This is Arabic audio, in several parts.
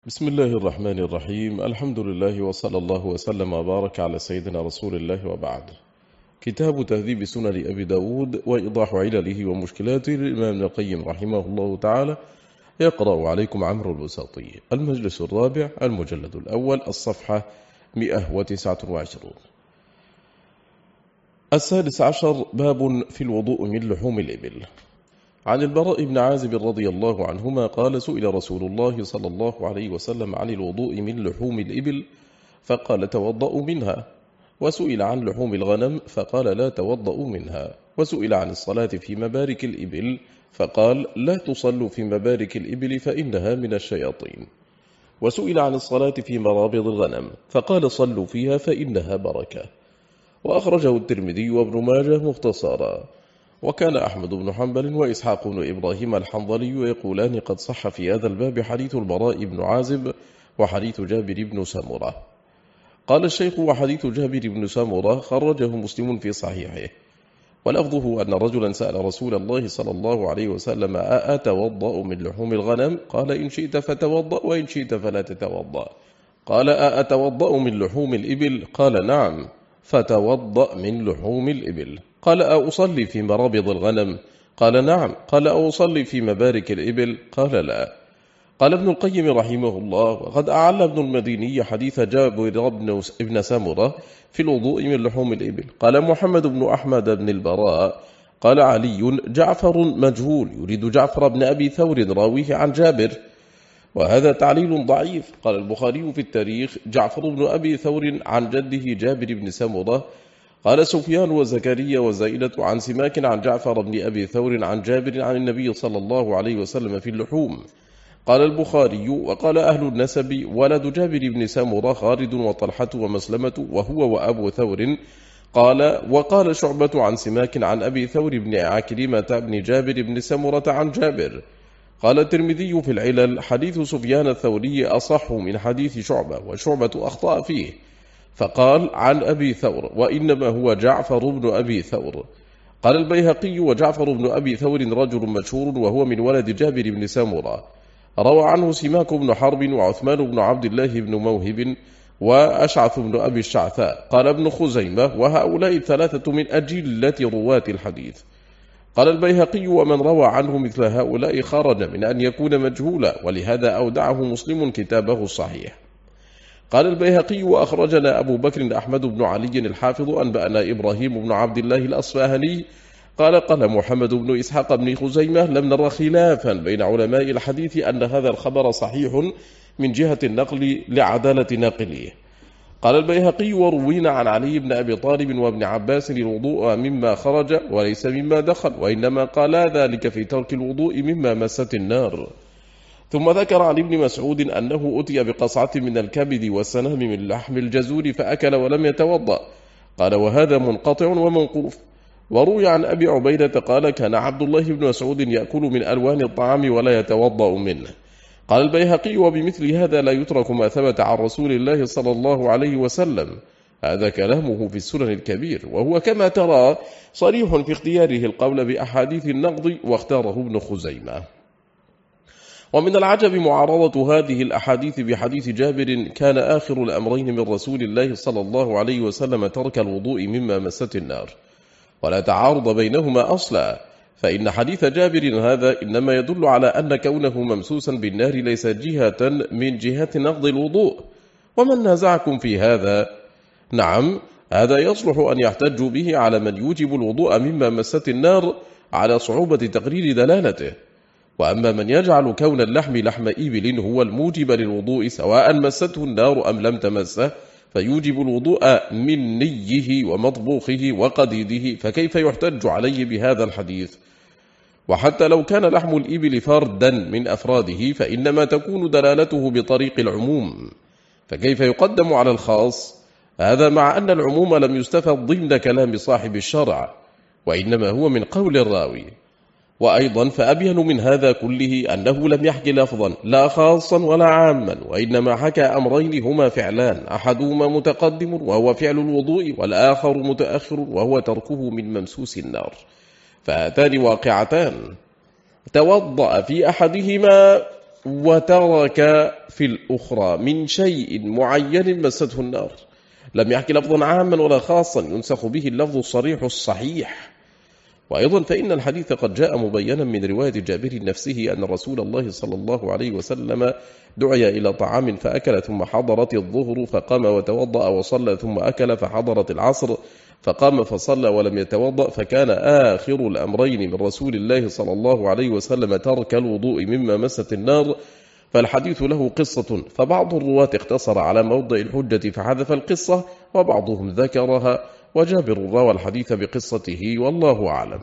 بسم الله الرحمن الرحيم. الحمد لله وصلى الله وسلم وبارك على سيدنا رسول الله وبعد. كتاب تهذيب سنن أبي داود وإيضاح علله ومشكلاته للإمام ابن القيم رحمه الله تعالى. يقرأ عليكم عمرو البساطي. المجلس الرابع، المجلد الأول، الصفحة 129. السادس عشر، باب في الوضوء من لحوم الإبل. عن البراء بن عازب رضي الله عنهما قال: سئل رسول الله صلى الله عليه وسلم عن الوضوء من لحوم الإبل فقال: توضأوا منها. وسئل عن لحوم الغنم فقال: لا توضأوا منها. وسئل عن الصلاة في مبارك الإبل فقال: لا تصلوا في مبارك الإبل فإنها من الشياطين. وسئل عن الصلاة في مرابض الغنم فقال: صلوا فيها فإنها بركة. وأخرجه الترمذي وابن ماجه مختصرا. وكان أحمد بن حنبل وإسحاق بن إبراهيم الحنظلي يقولان: قد صح في هذا الباب حديث البراء بن عازب وحديث جابر بن سمرة. قال الشيخ: وحديث جابر بن سمرة خرجه مسلم في صحيحه، ولفظه أن رجلا سأل رسول الله صلى الله عليه وسلم: أأتوضأ من لحوم الغنم؟ قال: إن شئت فتوضأ وإن شئت فلا تتوضأ. قال: أأتوضأ من لحوم الإبل؟ قال: نعم. فتوضأ من لحوم الإبل. قال: أصلي في مرابض الغنم؟ قال: نعم. قال: أصلي في مبارك الإبل؟ قال: لا. قال ابن القيم رحمه الله: وقد أعل ابن المديني حديث جابر بن سمرة في الوضوء من لحوم الإبل. قال محمد بن أحمد بن البراء قال علي: جعفر مجهول، يريد جعفر بن أبي ثور راويه عن جابر، وهذا تعليل ضعيف. قال البخاري في التاريخ: جعفر بن أبي ثور عن جده جابر بن سمرة. قال سفيان وزكريا وزائدة عن سماك عن جعفر بن أبي ثور عن جابر عن النبي صلى الله عليه وسلم في اللحوم. قال البخاري: وقال أهل النسب: ولد جابر بن سمرة خالد وطلحة ومسلمة وهو وأبو ثور. وقال شعبة عن سماك عن أبي ثور بن عكرمة بن جابر بن سمرة عن جابر. قال الترمذي في العلل: حديث سفيان الثوري أصح من حديث شعبة، وشعبة أخطأ فيه، فقال عن أبي ثور، وإنما هو جعفر بن أبي ثور. قال البيهقي: وجعفر بن أبي ثور رجل مشهور، وهو من ولد جابر بن سمرة. روى عنه سماك بن حرب وعثمان بن عبد الله بن موهب وأشعث بن أبي الشعثاء. قال ابن خزيمة: وهؤلاء الثلاثة من أجلة رواة الحديث. قال البيهقي: ومن روى عنه مثل هؤلاء خرج من أن يكون مجهولا، ولهذا أودعه مسلم كتابه الصحيح. قال البيهقي: وأخرجنا أبو بكر أحمد بن علي الحافظ أنبأنا إبراهيم بن عبد الله الأصفهاني قال محمد بن إسحاق بن خزيمة: لم نرى خلافا بين علماء الحديث أن هذا الخبر صحيح من جهة النقل لعدالة ناقله. قال البيهقي: وروينا عن علي بن أبي طالب وابن عباس الوضوء مما خرج وليس مما دخل، وإنما قالا ذلك في ترك الوضوء مما مست النار. ثم ذكر عن ابن مسعود أنه أتي بقصعة من الكبد والسنام من لحم الجزور فأكل ولم يتوضأ. قال: وهذا منقطع وموقوف. وروي عن أبي عبيدة قال: كان عبد الله بن مسعود يأكل من ألوان الطعام ولا يتوضأ منه. قال البيهقي: وبمثل هذا لا يترك ما ثبت عن رسول الله صلى الله عليه وسلم. هذا كلامه في السنن الكبير، وهو كما ترى صريح في اختياره القول بأحاديث النقض، واختاره ابن خزيمة. ومن العجب معارضة هذه الأحاديث بحديث جابر: كان آخر الأمرين من رسول الله صلى الله عليه وسلم ترك الوضوء مما مست النار، ولا تعارض بينهما أصلا، فإن حديث جابر هذا إنما يدل على أن كونه ممسوسا بالنار ليس جهة من جهة نقض الوضوء. ومن نازعكم في هذا؟ نعم، هذا يصلح أن يحتج به على من يوجب الوضوء مما مست النار على صعوبة تقرير دلالته. وأما من يجعل كون اللحم لحم إبل هو الموجب للوضوء سواء مسته النار أم لم تمسه، فيوجب الوضوء من نيه ومطبوخه وقديده، فكيف يحتج عليه بهذا الحديث؟ وحتى لو كان لحم الإبل فردا من أفراده فإنما تكون دلالته بطريق العموم، فكيف يقدم على الخاص؟ هذا مع أن العموم لم يستفد ضمن كلام صاحب الشرع، وإنما هو من قول الراوي. وأيضا فأبين من هذا كله أنه لم يحكي لفظا لا خاصا ولا عاما، وإنما حكى أمرين هما فعلان، أحدهما متقدم وهو فعل الوضوء، والآخر متأخر وهو تركه من ممسوس النار، فهاتان واقعتان. توضأ في أحدهما وترك في الأخرى من شيء معين مسته النار. لم يحكي لفظا عاما ولا خاصا ينسخ به اللفظ الصريح الصحيح. وأيضا فإن الحديث قد جاء مبينا من رواية جابر نفسه أن رسول الله صلى الله عليه وسلم دعي إلى طعام فأكل ثم حضرت الظهر فقام وتوضأ وصلى ثم أكل فحضرت العصر فقام فصلى ولم يتوضأ فكان آخر الأمرين من رسول الله صلى الله عليه وسلم ترك الوضوء مما مست النار. فالحديث له قصة، فبعض الرواة اقتصر على موضع الحجة فحذف القصة وبعضهم ذكرها، وجابر روى الحديث بقصته والله أعلم.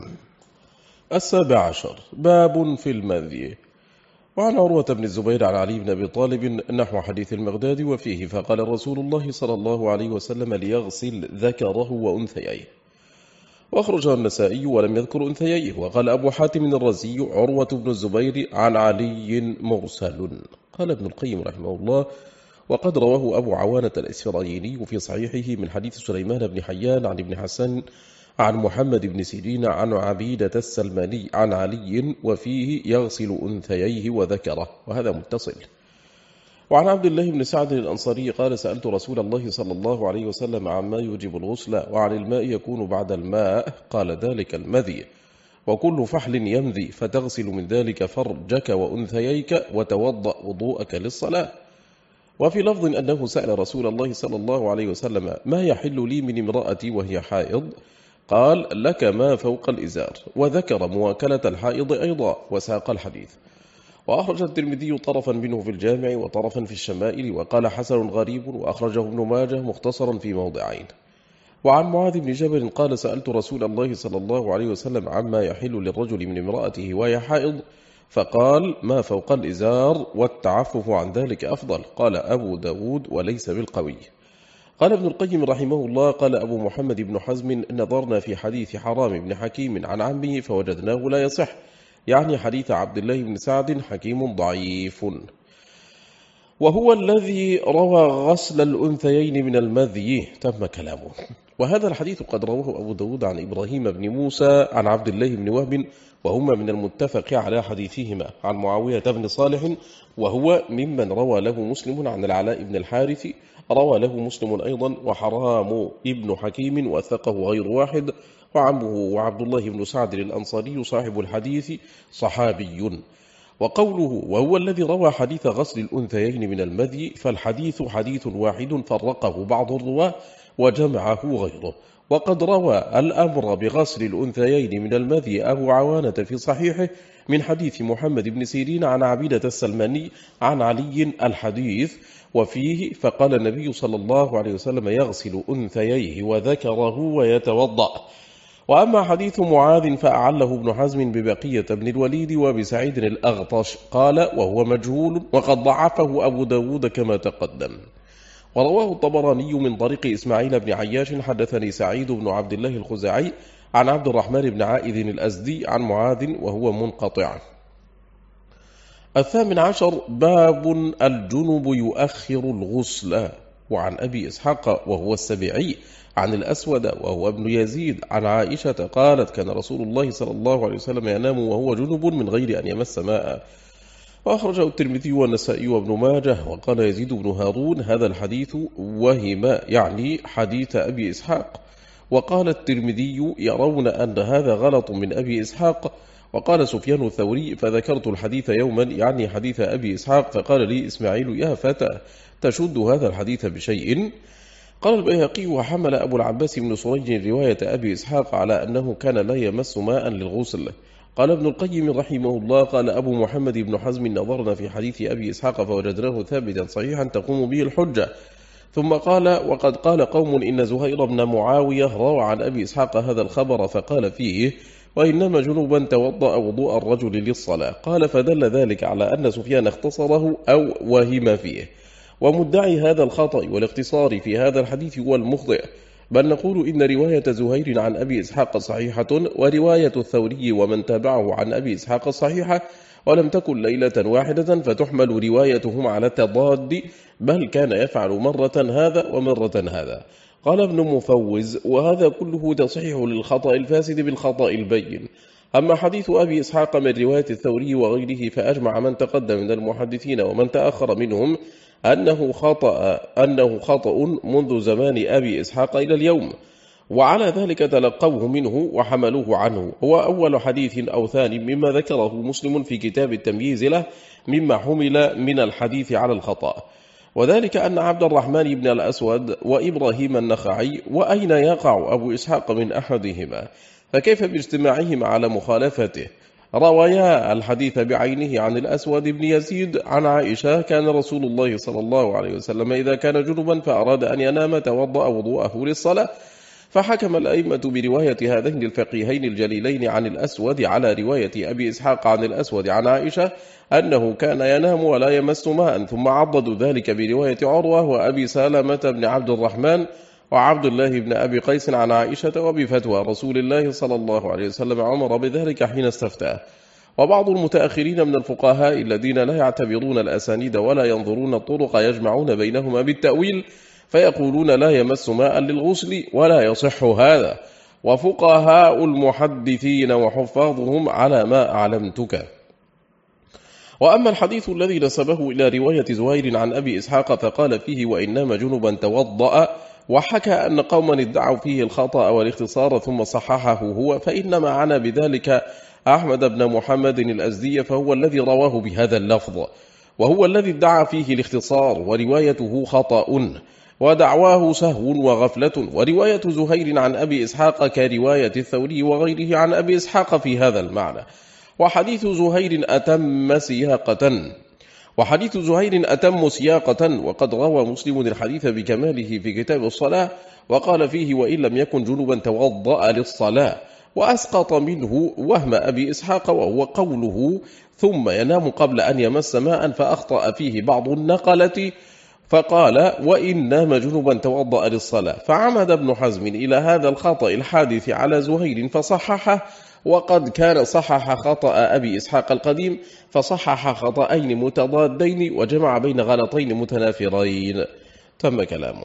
17 باب في المذي. وعن عروة بن الزبير عن علي بن أبي طالب نحو حديث المغداد وفيه فقال رسول الله صلى الله عليه وسلم ليغسل ذكره وأنثييه. وأخرجه النسائي ولم يذكر أنثييه. وقال أبو حاتم الرزي عروة بن الزبير عن علي مرسل. قال ابن القيم رحمه الله وقد رواه أبو عوانة الإسفرايني في صحيحه من حديث سليمان بن حيان عن ابن حسن عن محمد بن سيرين عن عبيدة السلماني عن علي وفيه يغسل أنثييه وذكره، وهذا متصل. وعن عبد الله بن سعد الأنصاري قال سألت رسول الله صلى الله عليه وسلم عما يوجب الغسل وعن الماء يكون بعد الماء، قال ذلك المذي، وكل فحل يمذي فتغسل من ذلك فرجك وأنثييك وتوضأ وضوءك للصلاة. وفي لفظ أنه سأل رسول الله صلى الله عليه وسلم ما يحل لي من امرأتي وهي حائض، قال لك ما فوق الإزار، وذكر مواكلة الحائض أيضا وساق الحديث. وأخرج الترمذي طرفا منه في الجامع وطرفا في الشمائل وقال حسن غريب، وأخرجه ابن ماجه مختصرا في موضعين. وعن معاذ بن جبل قال سألت رسول الله صلى الله عليه وسلم عما يحل للرجل من امرأته وهي حائض، فقال ما فوق الإزار والتعفف عن ذلك أفضل. قال أبو داود وليس بالقوي. قال ابن القيم رحمه الله قال أبو محمد بن حزم نظرنا في حديث حرام بن حكيم عن عمه فوجدناه لا يصح، يعني حديث عبد الله بن سعد حكيم ضعيف، وهو الذي روى غسل الأنثيين من المذي تم كلامه. وهذا الحديث قد رواه أبو داود عن إبراهيم بن موسى عن عبد الله بن وهب، وهما من المتفق على حديثهما عن معاوية بن صالح، وهو ممن روى له مسلم عن العلاء بن الحارث، روى له مسلم أيضا. وحرام ابن حكيم وثقه غير واحد، وعمه وعبد الله بن سعد الأنصاري صاحب الحديث صحابي. وقوله وهو الذي روى حديث غسل الأنثيين من المذي، فالحديث حديث واحد فرقه بعض الرواة وجمعه غيره. وقد روى الأمر بغسل الأنثيين من المذي أبو عوانة في صحيحه من حديث محمد بن سيرين عن عبيدة السلماني عن علي الحديث وفيه فقال النبي صلى الله عليه وسلم يغسل أنثييه وذكره ويتوضأ. وأما حديث معاذ فأعله ابن حزم ببقية بن الوليد وبسعيد الأغطش قال وهو مجهول، وقد ضعفه أبو داود كما تقدم. ورواه الطبراني من طريق إسماعيل بن عياش حدثني سعيد بن عبد الله الخزاعي عن عبد الرحمن بن عائذ الأزدي عن معاذ وهو منقطع. 18 باب الجنب يؤخر الغسل. وعن أبي إسحاق وهو السبيعي عن الأسود وهو ابن يزيد عن عائشة قالت كان رسول الله صلى الله عليه وسلم ينام وهو جنب من غير أن يمس ماء. وأخرجه الترمذي والنسائي وابن ماجه. وقال يزيد بن هارون هذا الحديث وهم، يعني حديث أبي إسحاق. وقال الترمذي يرون أن هذا غلط من أبي إسحاق. وقال سفيان الثوري فذكرت الحديث يوما، يعني حديث أبي إسحاق، فقال لي إسماعيل يا فتى تشد هذا الحديث بشيء. قال البيهقي وحمل أبو العباس بن سريج رواية أبي إسحاق على أنه كان لا يمس ماء للغسل. قال ابن القيم رحمه الله قال أبو محمد بن حزم نظرنا في حديث أبي إسحاق فوجدناه ثابتا صحيحا تقوم به الحجة. ثم قال وقد قال قوم إن زهير بن معاوية روى عن أبي إسحاق هذا الخبر فقال فيه وإنما جنوبا توضأ وضوء الرجل للصلاة. قال فدل ذلك على أن سفيان اختصره أو وهم فيه. ومدعي هذا الخطأ والاختصار في هذا الحديث هو المخطئ، بل نقول إن رواية زهير عن أبي إسحاق صحيحة، ورواية الثوري ومن تابعه عن أبي إسحاق صحيحة، ولم تكن ليلة واحدة فتحمل روايتهم على التضاد، بل كان يفعل مرة هذا ومرة هذا. قال ابن مفوز وهذا كله تصحيح للخطأ الفاسد بالخطأ البين. أما حديث أبي إسحاق من رواية الثوري وغيره فأجمع من تقدم من المحدثين ومن تأخر منهم أنه خطأ منذ زمان أبي إسحاق إلى اليوم، وعلى ذلك تلقوه منه وحملوه عنه. هو أول حديث أو ثاني مما ذكره مسلم في كتاب التمييز له مما حمل من الحديث على الخطأ، وذلك أن عبد الرحمن بن الأسود وإبراهيم النخعي وأين يقع أبو إسحاق من أحدهما، فكيف باجتماعهما على مخالفته؟ روايا الحديث بعينه عن الأسود بن يزيد عن عائشة كان رسول الله صلى الله عليه وسلم إذا كان جنبا فأراد أن ينام توضأ وضوءه للصلاة، فحكم الأئمة برواية هذين الفقيهين الجليلين عن الأسود على رواية أبي إسحاق عن الأسود عن عائشة أنه كان ينام ولا يمس ماء، ثم عضدوا ذلك برواية عروة وأبي سلمة بن عبد الرحمن وعبد الله بن أبي قيس عن عائشة، وبفتوى رسول الله صلى الله عليه وسلم عمر بذلك حين استفتاه. وبعض المتأخرين من الفقهاء الذين لا يعتبرون الأسانيد ولا ينظرون الطرق يجمعون بينهما بالتأويل فيقولون لا يمس ماء للغسل ولا يصح هذا، وفقهاء المحدثين وحفاظهم على ما أعلمتك. وأما الحديث الذي نسبه إلى رواية زهير عن أبي إسحاق فقال فيه وإن نام جنبا توضأ، وحكى أن قوما ادعوا فيه الخطأ والاختصار ثم صححه هو، فإنما عنا بذلك أحمد بن محمد الأزدي، فهو الذي رواه بهذا اللفظ، وهو الذي ادعى فيه الاختصار وروايته خطأ ودعواه سهو وغفلة، ورواية زهير عن أبي إسحاق كرواية الثوري وغيره عن أبي إسحاق في هذا المعنى. وحديث زهير أتم سياقة، وقد روى مسلم الحديث بكماله في كتاب الصلاة وقال فيه وإن لم يكن جنبا توضأ للصلاة، وأسقط منه وهم أبي إسحاق وهو قوله ثم ينام قبل أن يمس ماء، فأخطأ فيه بعض النقلة فقال وإن نام جنبا توضأ للصلاة، فعمد ابن حزم إلى هذا الخطأ الحادث على زهير فصححه، وقد كان صحح خطأ أبي إسحاق القديم فصحح خطأين متضادين وجمع بين غلطين متنافرين. تم كلامه.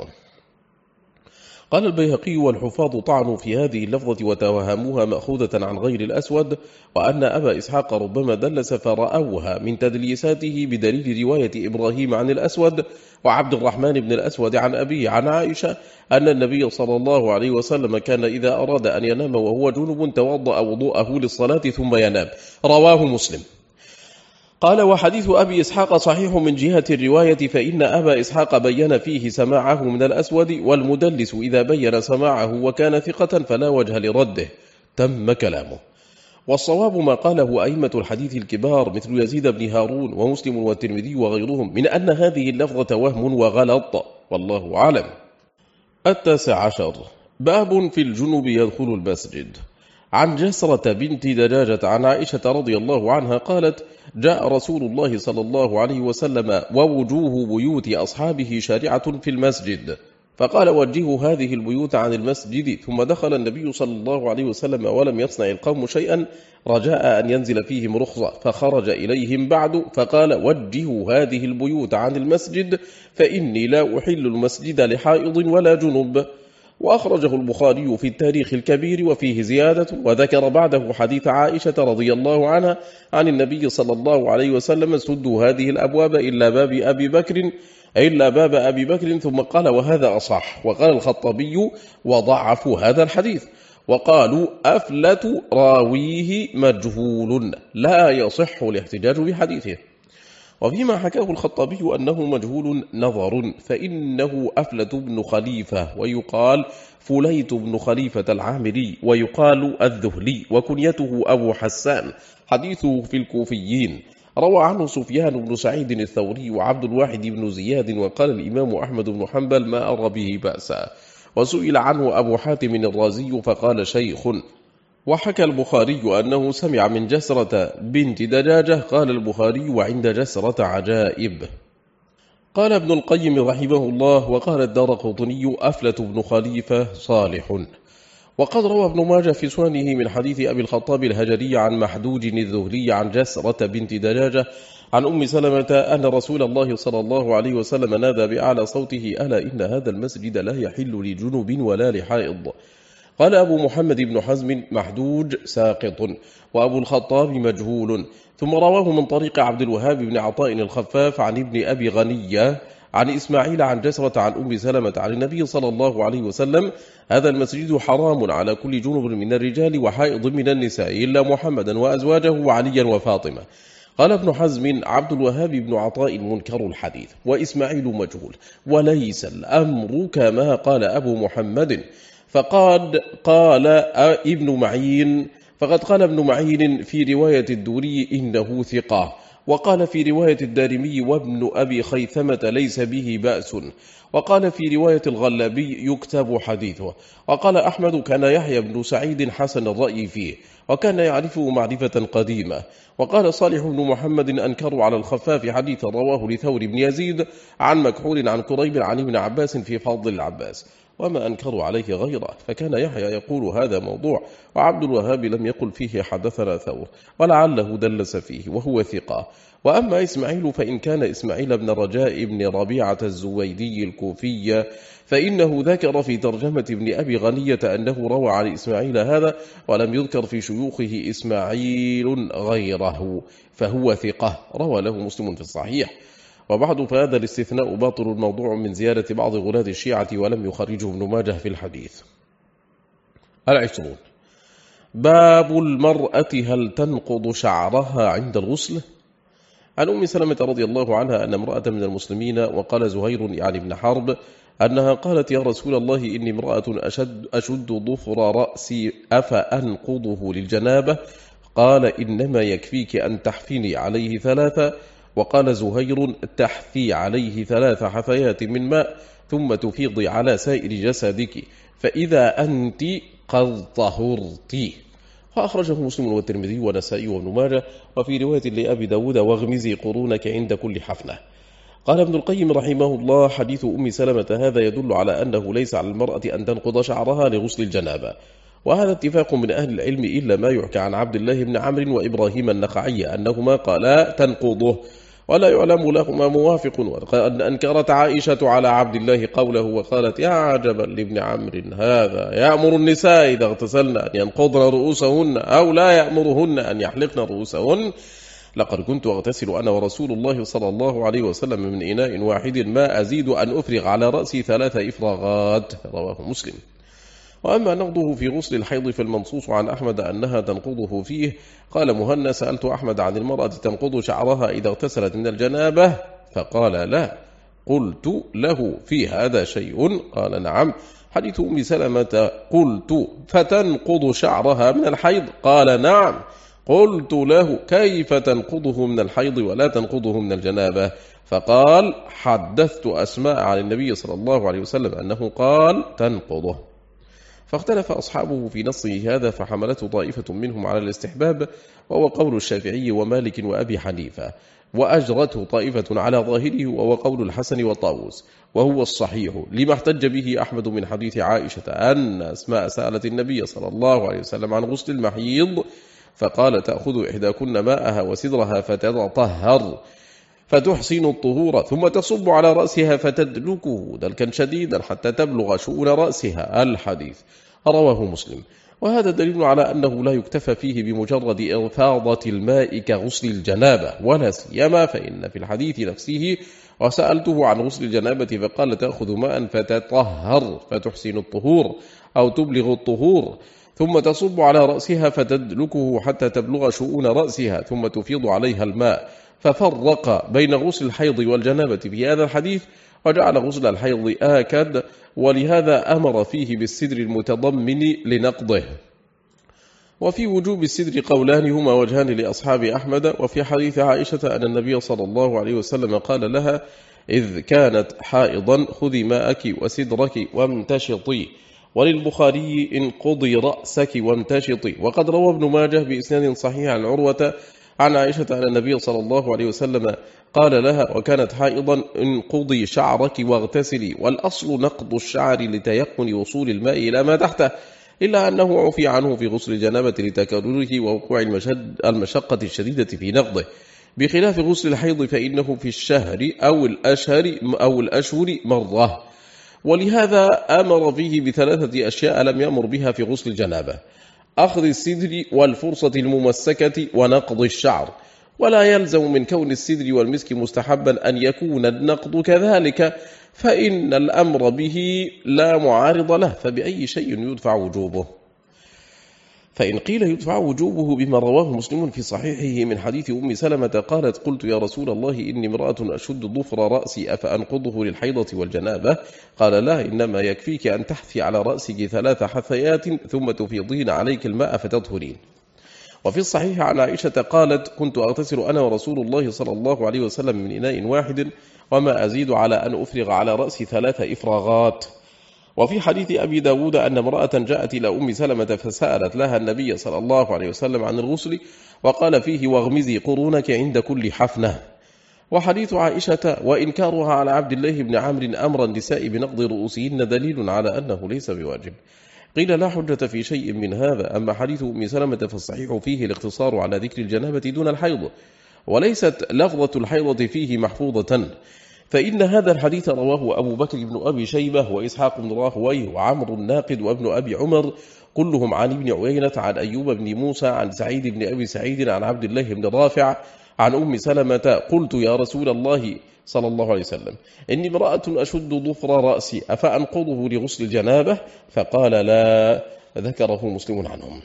قال البيهقي والحفاظ طعنوا في هذه اللفظة وتوهموها مأخوذة عن غير الأسود، وأن أبا إسحاق ربما دلس فرأوها من تدليساته بدليل رواية إبراهيم عن الأسود وعبد الرحمن بن الأسود عن أبيه عن عائشة أن النبي صلى الله عليه وسلم كان إذا أراد أن ينام وهو جنب توضأ وضوءه للصلاة ثم ينام. رواه مسلم. قال وحديث أبي إسحاق صحيح من جهة الرواية، فإن أبا إسحاق بين فيه سماعه من الأسود، والمدلس إذا بين سماعه وكان ثقة فلا وجه لرده. تم كلامه. والصواب ما قاله أئمة الحديث الكبار مثل يزيد بن هارون ومسلم والترمذي وغيرهم من أن هذه اللفظة وهم وغلط، والله أعلم. 19. باب في الجنب يدخل المسجد. عن جسرة بنت دجاجة عن عائشة رضي الله عنها قالت جاء رسول الله صلى الله عليه وسلم ووجوه بيوت أصحابه شارعة في المسجد، فقال وجهوا هذه البيوت عن المسجد، ثم دخل النبي صلى الله عليه وسلم ولم يصنع القوم شيئا رجاء أن ينزل فيهم رخصة، فخرج إليهم بعد فقال وجهوا هذه البيوت عن المسجد فإني لا أحل المسجد لحائض ولا جنب. وأخرجه البخاري في التاريخ الكبير وفيه زيادة، وذكر بعده حديث عائشة رضي الله عنها عن النبي صلى الله عليه وسلم سدوا هذه الأبواب إلا باب أبي بكر، ثم قال وهذا أصح. وقال الخطابي وضعفوا هذا الحديث وقالوا أفلة راويه مجهول لا يصح الاحتجاج بحديثه. وفيما حكاه الخطابي أنه مجهول نظر، فإنه أفلة بن خليفة ويقال فليت بن خليفة العامري ويقال الذهلي، وكنيته أبو حسان، حديثه في الكوفيين. روى عنه سفيان بن سعيد الثوري وعبد الواحد بن زياد، وقال الإمام أحمد بن حنبل ما أرى به بأسا. وسئل عنه أبو حاتم الرازي فقال شيخ. وحكى البخاري أنه سمع من جسرة بنت دجاجة، قال البخاري وعند جسرة عجائب. قال ابن القيم رحمه الله وقال الدارقطني أفلة بن خليفة صالح. وقد روى ابن ماجه في سننه من حديث أبي الخطاب الهجري عن محدوج الذهلي عن جسرة بنت دجاجة عن أم سلمة أن رسول الله صلى الله عليه وسلم نادى بأعلى صوته ألا إن هذا المسجد لا يحل لجنب ولا لحائض. قال أبو محمد بن حزم محجوج ساقط، وأبو الخطاب مجهول. ثم رواه من طريق عبد الوهاب بن عطاء الخفاف عن ابن أبي غنية عن إسماعيل عن جسرة عن أم سلمة عن النبي صلى الله عليه وسلم: هذا المسجد حرام على كل جنب من الرجال وحائض من النساء إلا محمدا وأزواجه وعليا وفاطمة. قال ابن حزم: عبد الوهاب بن عطاء منكر الحديث، وإسماعيل مجهول، وليس الأمر كما قال أبو محمد. فقد قال ابن معين في رواية الدوري إنه ثقة، وقال في رواية الدارمي وابن أبي خيثمة ليس به بأس، وقال في رواية الغلابي يكتب حديثه. وقال أحمد: كان يحيى بن سعيد حسن الرأي فيه، وكان يعرفه معرفة قديمة. وقال صالح بن محمد: أنكروا على الخفاف حديث رواه لثور بن يزيد عن مكحول عن كريب عن ابن عباس في فضل العباس، وما أنكروا عليه غيره، فكان يحيى يقول هذا موضوع، وعبد الوهاب لم يقل فيه حدثنا ثور، ولعله دلس فيه وهو ثقة. وأما إسماعيل فإن كان إسماعيل بن رجاء بن ربيعة الزويدي الكوفي فإنه ذكر في ترجمة ابن أبي غنية أنه روى عن إسماعيل هذا، ولم يذكر في شيوخه إسماعيل غيره، فهو ثقة روى له مسلم في الصحيح. وبعد فهذا الاستثناء باطل موضوع من زيادة بعض غلاة الشيعة، ولم يخرجه ابن ماجه في الحديث. 20. باب المرأة هل تنقض شعرها عند الغسل؟ عن أم سلمة رضي الله عنها أن امرأة من المسلمين، وقال زهير يعني ابن حرب أنها قالت: يا رسول الله إني امرأة أشد ضفر رأسي أفأنقضه للجنابة؟ قال: إنما يكفيك أن تحفيني عليه 3. وقال زهير: تحثي عليه 3 حثيات من ماء ثم تفيضي على سائر جسدك، فإذا أنت قد طهرت. فأخرجه مسلم والترمذي والنسائي وابن ماجه. وفي رواية لأبي داود: واغمزي قرونك عند كل حفنة. قال ابن القيم رحمه الله: حديث أم سلمة هذا يدل على أنه ليس على المرأة أن تنقض شعرها لغسل الجنابة، وهذا اتفاق من أهل العلم، إلا ما يحكى عن عبد الله بن عمرو وإبراهيم النخعي أنهما قالا تنقضه، ولا يعلم لهما موافق. وقد أنكرت عائشة على عبد الله قوله وقالت: يا عجبا لابن عمرو، هذا يأمر النساء إذا اغتسلن أن ينقضن رؤوسهن أو لا يأمرهن أن يحلقن رؤوسهن؟ لقد كنت أغتسل أنا ورسول الله صلى الله عليه وسلم من إناء واحد ما أزيد أن أفرغ على رأسي 3 إفراغات، رواه مسلم. وأما نقضه في غسل الحيض فالمنصوص عن أحمد أنها تنقضه فيه. قال مهنا: سألت أحمد عن المرأة تنقض شعرها إذا اغتسلت من الجنابة، فقال: لا. قلت له: في هذا شيء؟ قال: نعم. حديث أم سلمة: قلت: فتنقض شعرها من الحيض؟ قال: نعم. قلت له: كيف تنقضه من الحيض ولا تنقضه من الجنابة؟ فقال: حدثت أسماء عن النبي صلى الله عليه وسلم أنه قال تنقضه. فاختلف أصحابه في نصه هذا، فحملته طائفة منهم على الاستحباب، وهو قول الشافعي ومالك وأبي حنيفة، وأجرته طائفة على ظاهره، وهو قول الحسن والطاووس، وهو الصحيح لما احتج به أحمد من حديث عائشة أن أسماء سألت النبي صلى الله عليه وسلم عن غسل المحيض، فقال: تأخذ إحداكن ماءها وسدرها فتتطهر فتحسن الطهور، ثم تصب على رأسها فتدلكه دلكا شديدا حتى تبلغ شؤون رأسها. الحديث رواه مسلم. وهذا دليل على أنه لا يكتفى فيه بمجرد إرفاضة الماء كغسل الجنابة، ولا سيما فإن في الحديث نفسه: وسألته عن غسل الجنابة فقال: تأخذ ماء فتطهر فتحسن الطهور أو تبلغ الطهور، ثم تصب على رأسها فتدلكه حتى تبلغ شؤون رأسها، ثم تفيض عليها الماء. ففرق بين غسل الحيض والجنابة في هذا الحديث، وجعل غسل الحيض آكد، ولهذا أمر فيه بالسدر المتضمن لنقضه. وفي وجوب السدر قولان هما وجهان لأصحاب أحمد. وفي حديث عائشة أن النبي صلى الله عليه وسلم قال لها: إذ كانت حائضا خذي ماءك وسدرك وامتشطي. وللبخاري: انقضي رأسك وامتشطي. وقد روى ابن ماجه بإسناد صحيح عن عروة عن عائشة أن النبي صلى الله عليه وسلم قال لها: وكانت حائضا انقضي شعرك واغتسلي. والأصل نقض الشعر لتيقن وصول الماء إلى ما تحته، إلا أنه عفي عنه في غسل الجنابة لتكرره ووقوع المشقة الشديدة في نقضه، بخلاف غسل الحيض فإنه في الشهر أو الأشهر مرة. ولهذا أمر فيه بثلاثة أشياء لم يأمر بها في غسل الجنابة: أخذ السدر والفرصة الممسكة ونقض الشعر. ولا يلزم من كون السدر والمسك مستحبا أن يكون النقض كذلك، فإن الأمر به لا معارض له، فبأي شيء يدفع وجوبه؟ فإن قيل يدفع وجوبه بما رواه مسلم في صحيحه من حديث أم سلمة قالت: قلت يا رسول الله إني امرأة أشد ضفر رأسي أفأنقضه للحيضة والجنابة؟ قال: لا، إنما يكفيك أن تحثي على رأسك 3 حثيات ثم تفيضين عليك الماء فتطهرين. وفي الصحيح عن عائشة قالت: كنت أغتسل أنا ورسول الله صلى الله عليه وسلم من إناء واحد وما أزيد على أن أفرغ على رأسي 3 إفراغات. وفي حديث أبي داود أن امرأة جاءت إلى أم سلمة فسألت لها النبي صلى الله عليه وسلم عن الغسل، وقال فيه: واغمزي قرونك عند كل حفنة. وحديث عائشة وإنكارها على عبد الله بن عمرو أمر النساء بنقض رؤوسهن دليل على أنه ليس بواجب. قيل: لا حجة في شيء من هذا. أما حديث أم سلمة فالصحيح فيه الاقتصار على ذكر الجنابة دون الحيض، وليست لفظة الحيضة فيه محفوظة، فإن هذا الحديث رواه أبو بكر بن أبي شيبة وإسحاق بن راهويه وعمرو الناقد وابن أبي عمر كلهم عن ابن عيينة عن أيوب بن موسى عن سعيد بن أبي سعيد عن عبد الله بن رافع عن أم سلمة: قلت يا رسول الله صلى الله عليه وسلم إني امرأة أشد ضفر رأسي أفأنقضه لغسل الجنابة؟ فقال: لا. ذكره مسلم عنهم.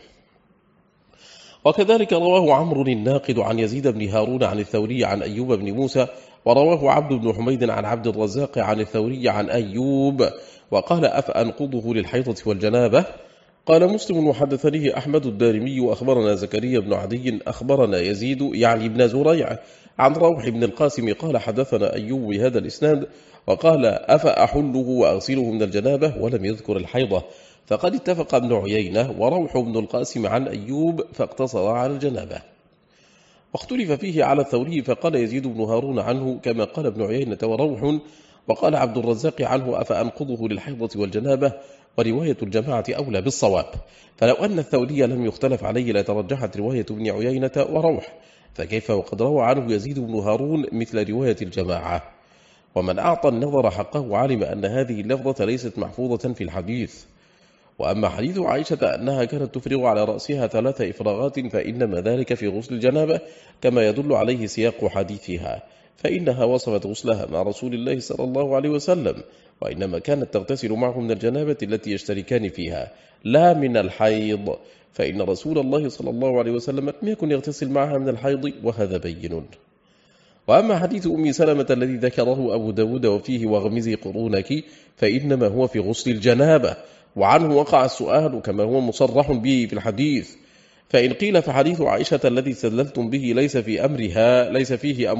وكذلك رواه عمرو الناقد عن يزيد بن هارون عن الثوري عن أيوب بن موسى، ورواه عبد بن حميد عن عبد الرزاق عن الثوري عن أيوب، وقال: أفأنقضه للحيضة والجنابة؟ قال مسلم: وحدثنيه أحمد الدارمي وأخبرنا زكريا بن عدي أخبرنا يزيد يعني ابن زريع عن روح بن القاسم قال: حدثنا أيوب بهذا الإسناد، وقال: أفأحله وأغسله من الجنابة؟ ولم يذكر الحيضة. فقد اتفق ابن عيينة وروح بن القاسم عن أيوب فاقتصر على الجنابة. واختلف فيه على الثوري فقال يزيد بن هارون عنه كما قال ابن عيينة وروح، وقال عبد الرزاق عنه: أفأنقضه للحيضة والجنابة؟ ورواية الجماعة أولى بالصواب، فلو أن الثوري لم يختلف عليه لترجحت رواية ابن عيينة وروح، فكيف وقد روى عنه يزيد بن هارون مثل رواية الجماعة؟ ومن أعطى النظر حقه علم أن هذه اللفظة ليست محفوظة في الحديث. وأما حديث عائشة أنها كانت تفرغ على رأسها 3 إفراغات فإنما ذلك في غسل الجنابة كما يدل عليه سياق حديثها، فإنها وصفت غسلها مع رسول الله صلى الله عليه وسلم، وإنما كانت تغتسل معه من الجنابة التي يشتركان فيها لا من الحيض، فإن رسول الله صلى الله عليه وسلم لم يكن يغتسل معها من الحيض، وهذا بين. وأما حديث أم سلمة الذي ذكره أبو داود وفيه: واغمزي قرونك، فإنما هو في غسل الجنابة، وعنه وقع السؤال كما هو مصرح به في الحديث. فإن قيل فحديث عائشة الذي استدللتم به ليس فيه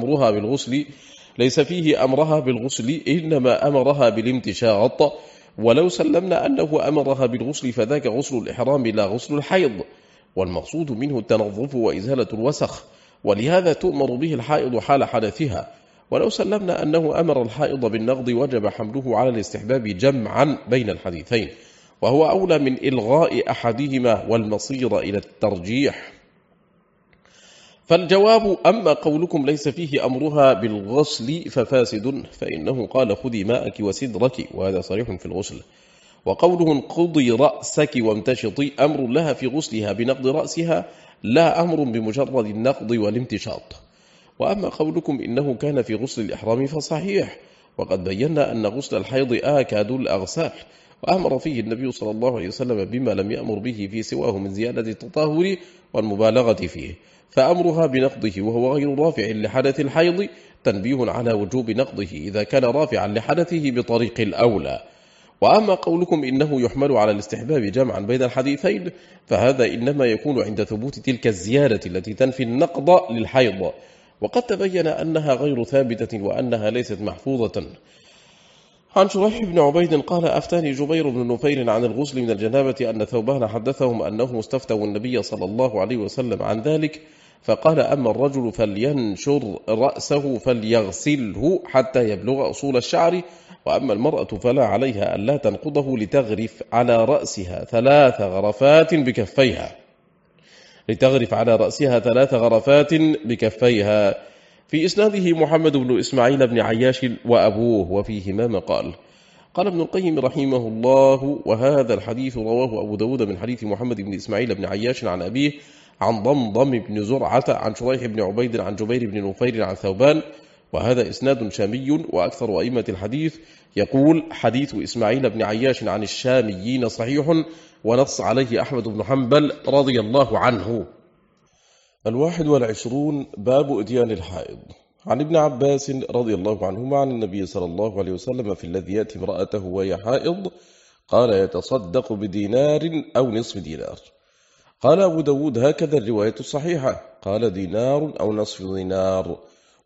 أمرها بالغسل إنما أمرها بالامتشاط، ولو سلمنا أنه أمرها بالغسل فذاك غسل الإحرام لا غسل الحيض، والمقصود منه التنظف وإزالة الوسخ، ولهذا تؤمر به الحائض حال حدثها. ولو سلمنا أنه أمر الحائض بالنقض وجب حمله على الاستحباب جمعا بين الحديثين، وهو أولى من إلغاء أحدهما والمصير إلى الترجيح. فالجواب: أما قولكم ليس فيه أمرها بالغسل ففاسد، فإنه قال: خذي ماءك وسدرك، وهذا صريح في الغسل. وقوله انقضي رأسك وامتشطي أمر لها في غسلها بنقض رأسها، لا أمر بمجرد النقض والامتشاط. وأما قولكم إنه كان في غسل الإحرام فصحيح، وقد بينا أن غسل الحيض آكاد الأغسال، وأمر فيه النبي صلى الله عليه وسلم بما لم يأمر به في سواه من زيادة التطهر والمبالغة فيه، فأمرها بنقضه وهو غير رافع لحدث الحيض تنبيه على وجوب نقضه إذا كان رافعا لحدثه بطريق الأولى. وأما قولكم إنه يحمل على الاستحباب جمعا بين الحديثين، فهذا إنما يكون عند ثبوت تلك الزيادة التي تنفي النقض للحيض، وقد تبين أنها غير ثابتة وأنها ليست محفوظة. عن شريح بن عبيد قال: أفتاني جبير بن نفير عن الغسل من الجنابة أن ثوبان حدثهم أنهم استفتوا النبي صلى الله عليه وسلم عن ذلك، فقال: أما الرجل فلينشر رأسه فليغسله حتى يبلغ أصول الشعر، وأما المرأة فلا عليها ألا تنقضه لتغرف على رأسها 3 غرفات بكفيها. في إسناده محمد بن إسماعيل بن عياش وأبوه، وفيهما مقال. قال ابن القيم رحمه الله: وهذا الحديث رواه أبو داود من حديث محمد بن إسماعيل بن عياش عن أبيه عن ضمضم بن زرعة عن شريح بن عبيد عن جبير بن نفير عن ثوبان، وهذا إسناد شامي. وأكثر أئمة الحديث يقول حديث إسماعيل بن عياش عن الشاميين صحيح، ونص عليه أحمد بن حنبل رضي الله عنه. 21. باب إتيان الحائض. عن ابن عباس رضي الله عنهما عن النبي صلى الله عليه وسلم في الذي يأتي امرأته وهي حائض قال: يتصدق بدينار أو نصف دينار. قال أبو داود: هكذا الرواية الصحيحة. قال: دينار أو نصف دينار،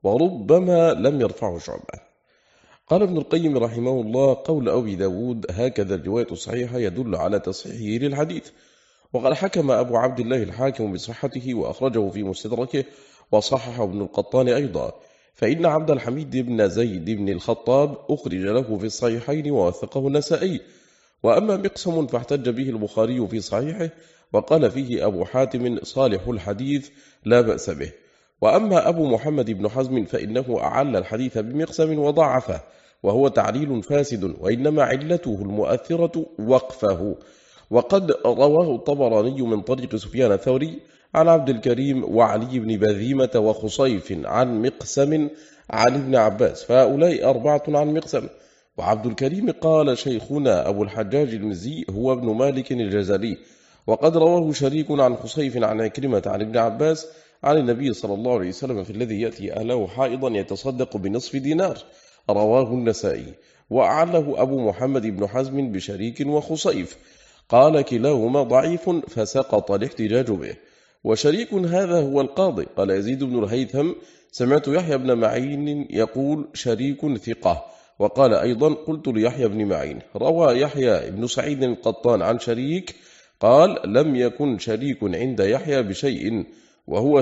وربما لم يرفعه شعبة. قال ابن القيم رحمه الله: قول أبي داود هكذا الرواية الصحيحة يدل على تصحيحه للحديث، وقد حكم أبو عبد الله الحاكم بصحته وأخرجه في مستدركه، وصححه ابن القطان أيضا، فإن عبد الحميد بن زيد بن الخطاب أخرج له في الصحيحين ووثقه النسائي. وأما مقسم فاحتج به البخاري في صحيحه، وقال فيه أبو حاتم: صالح الحديث لا بأس به. وأما أبو محمد بن حزم فإنه أعل الحديث بمقسم وضعفه، وهو تعليل فاسد، وإنما علته المؤثرة وقفه. وقد رواه الطبراني من طريق سفيان الثوري عن عبد الكريم وعلي بن بذيمة وخصيف عن مقسم عن ابن عباس، فهؤلاء 4 عن مقسم. وعبد الكريم قال شيخنا أبو الحجاج المزي هو ابن مالك الجزري. وقد رواه شريك عن خصيف عن عكرمة عن ابن عباس عن النبي صلى الله عليه وسلم في الذي يأتي أهله حائضا يتصدق بنصف دينار، رواه النسائي. وأعله أبو محمد بن حزم بشريك وخصيف، قال كلاهما ضعيف فسقط الاحتجاج به. وشريك هذا هو القاضي. قال يزيد بن الهيثم: سمعت يحيى بن معين يقول شريك ثقة. وقال أيضا: قلت ليحيى بن معين. روى يحيى بن سعيد القطان عن شريك قال: لم يكن شريك عند يحيى بشيء، وهو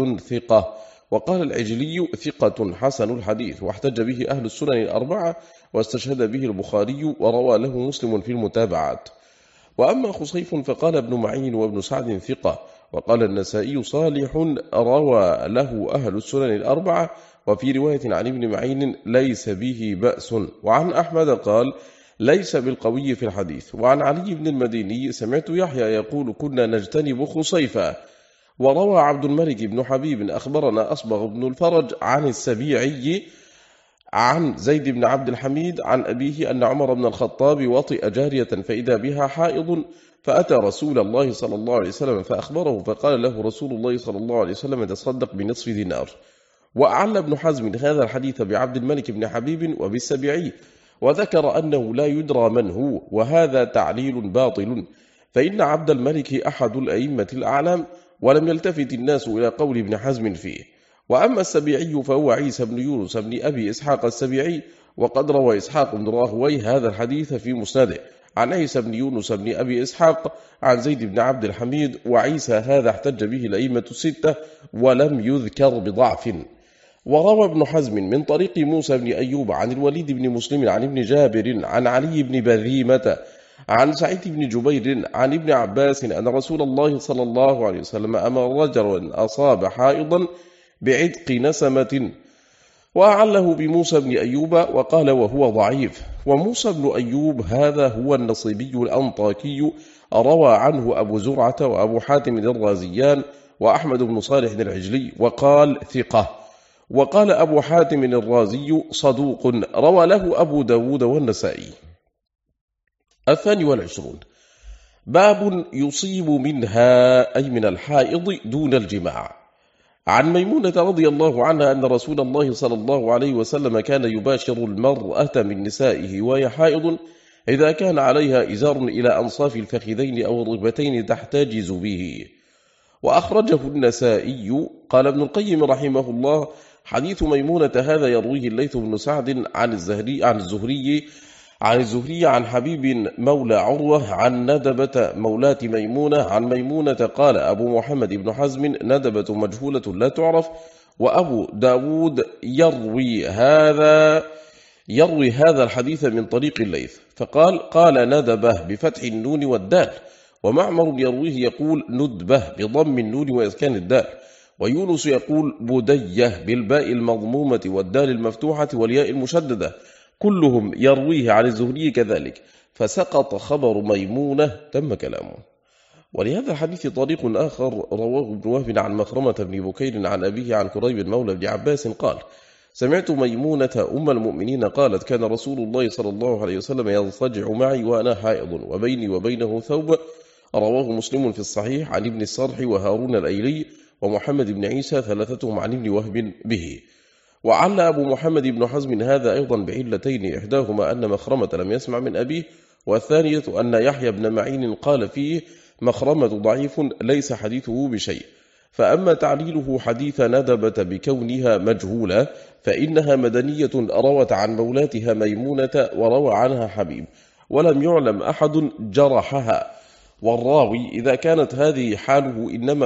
ثقة. وقال العجلي: ثقة حسن الحديث، واحتج به أهل السنن 4، واستشهد به البخاري، وروى له مسلم في المتابعات. وأما خصيف فقال ابن معين وابن سعد ثقة. وقال النسائي: صالح، روى له أهل السنن 4، وفي رواية عن ابن معين: ليس به بأس. وعن أحمد قال: ليس بالقوي في الحديث. وعن علي بن المديني: سمعت يحيى يقول: كنا نجتنب خصيفا. وروى عبد الملك بن حبيب أخبرنا أصبغ بن الفرج عن السبيعي عن زيد بن عبد الحميد عن أبيه أن عمر بن الخطاب وطئ جارية فإذا بها حائض، فأتى رسول الله صلى الله عليه وسلم فأخبره، فقال له رسول الله صلى الله عليه وسلم: تصدق بنصف دينار. وأعل ابن حزم هذا الحديث بعبد الملك بن حبيب وبالسبيعي، وذكر أنه لا يدرى من هو، وهذا تعليل باطل، فإن عبد الملك أحد الأئمة الأعلام، ولم يلتفت الناس إلى قول ابن حزم فيه. وأما السبيعي فهو عيسى بن يونس بن أبي إسحاق السبيعي، وقد روى إسحاق بن راهويه هذا الحديث في مسنده عن عيسى بن يونس بن أبي إسحاق عن زيد بن عبد الحميد، وعيسى هذا احتج به الأئمة 6 ولم يذكر بضعف. وروى ابن حزم من طريق موسى بن أيوب عن الوليد بن مسلم عن ابن جابر عن علي بن بذيمة عن سعيد بن جبير عن ابن عباس أن رسول الله صلى الله عليه وسلم أمر رجلا أصاب حائضا بعتق نسمة، وأعله بموسى بن أيوب، وقال وهو ضعيف. وموسى بن أيوب هذا هو النصيبي الأنطاكي، روى عنه أبو زرعة وأبو حاتم الرازيان وأحمد بن صالح العجلي، وقال ثقة. وقال أبو حاتم الرازي صدوق، روى له أبو داود والنسائي. 22. باب يصيب منها أي من الحائض دون الجماع. عن ميمونة رضي الله عنها أن رسول الله صلى الله عليه وسلم كان يباشر المرأة من نسائه وهي حائض إذا كان عليها إزار إلى أنصاف الفخذين أو الركبتين تحتاجز به. وأخرجه النسائي. قال ابن القيم رحمه الله: حديث ميمونة هذا يرويه الليث بن سعد عن الزهري عن حبيب مولى عروة عن ندبة مولاة ميمونة عن ميمونة. قال أبو محمد بن حزم: ندبة مجهولة لا تعرف. وأبو داود يروي هذا الحديث من طريق الليث، قال ندبة بفتح النون والدال. ومعمر يرويه يقول ندبة بضم النون وإسكان الدال. ويونس يقول بدية بالباء المضمومة والدال المفتوحة والياء المشددة. كلهم يرويه عن الزهري كذلك، فسقط خبر ميمونة تم كلامه. ولهذا الحديث طريق آخر رواه ابن وهب عن مخرمة بن بكير عن أبيه عن كريب مولى بن عباس قال: سمعت ميمونة أم المؤمنين قالت: كان رسول الله صلى الله عليه وسلم يضطجع معي وأنا حائض وبيني وبينه ثوب. رواه مسلم في الصحيح عن ابن الصرح وهارون الأيلي ومحمد بن عيسى ثلاثتهم عن ابن وهب به. وعل أبو محمد بن حزم هذا أيضا بعلتين، إحداهما أن مخرمة لم يسمع من أبيه، والثانية أن يحيى بن معين قال فيه: مخرمة ضعيف ليس حديثه بشيء. فأما تعليله حديث ندبة بكونها مجهولة فإنها مدنية روت عن مولاتها ميمونة وروى عنها حبيب، ولم يعلم أحد جرحها. والراوي إذا كانت هذه حاله إنما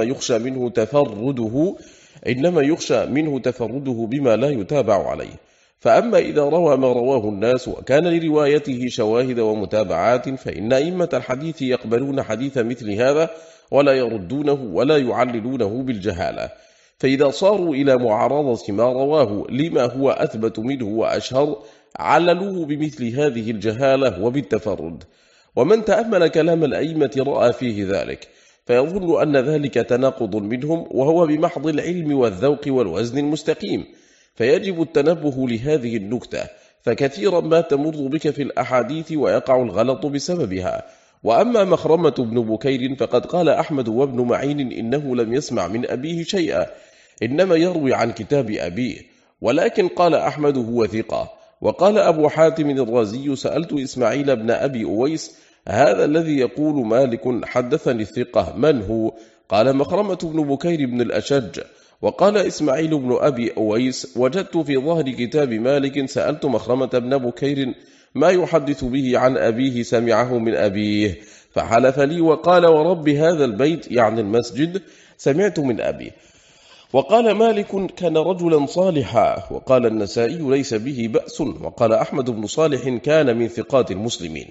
يخشى منه تفرده بما لا يتابع عليه. فأما إذا روى ما رواه الناس وكان لروايته شواهد ومتابعات فإن أئمة الحديث يقبلون حديث مثل هذا ولا يردونه ولا يعللونه بالجهالة. فإذا صاروا إلى معارضة ما رواه لما هو أثبت منه وأشهر عللوه بمثل هذه الجهالة وبالتفرد. ومن تأمل كلام الأئمة رأى فيه ذلك، فيظن أن ذلك تناقض منهم، وهو بمحض العلم والذوق والوزن المستقيم. فيجب التنبه لهذه النكتة، فكثيرا ما تمر بك في الأحاديث ويقع الغلط بسببها. وأما مخرمة بن بكير فقد قال أحمد وابن معين إنه لم يسمع من أبيه شيئا، إنما يروي عن كتاب أبيه. ولكن قال أحمد هو ثقة. وقال أبو حاتم الرازي: سألت إسماعيل بن أبي أويس: هذا الذي يقول مالك حدثني الثقة من هو؟ قال: مخرمة بن بكير بن الأشج. وقال إسماعيل بن أبي أويس: وجدت في ظهر كتاب مالك سألت مخرمة بن بكير ما يحدث به عن أبيه سمعه من أبيه، فحلف لي وقال: ورب هذا البيت يعني المسجد سمعت من أبيه. وقال مالك: كان رجلا صالحا. وقال النسائي: ليس به بأس. وقال أحمد بن صالح: كان من ثقات المسلمين.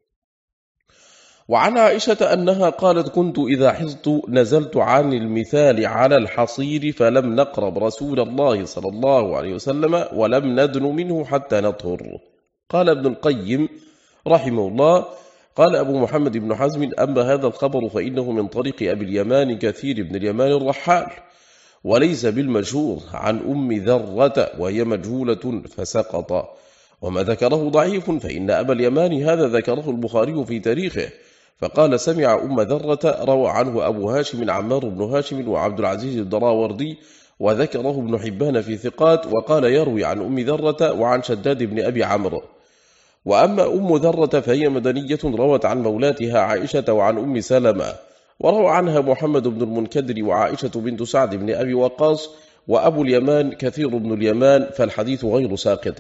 وعن عائشة أنها قالت: كنت إذا حزت نزلت عن المثال على الحصير فلم نقرب رسول الله صلى الله عليه وسلم ولم ندن منه حتى نطهر. قال ابن القيم رحمه الله: قال أبو محمد بن حزم: أما هذا الخبر فإنه من طريق أبي اليمان كثير بن اليمان الرحال، وليس بالمشهور عن أم ذرة وهي مجهولة فسقط. وما ذكره ضعيف، فإن أبا اليمان هذا ذكره البخاري في تاريخه، فقال: سمع أم ذرة. روى عنه أبو هاشم عمار بن هاشم وعبد العزيز الدراوردي، وذكره ابن حبان في ثقات، وقال: يروي عن أم ذرة وعن شداد بن أبي عمرو. وأما أم ذرة فهي مدنية روت عن مولاتها عائشة وعن أم سلمة، وروى عنها محمد بن المنكدر وعائشة بنت سعد بن أبي وقاص. وأبو اليمان كثير بن اليمان، فالحديث غير ساقط.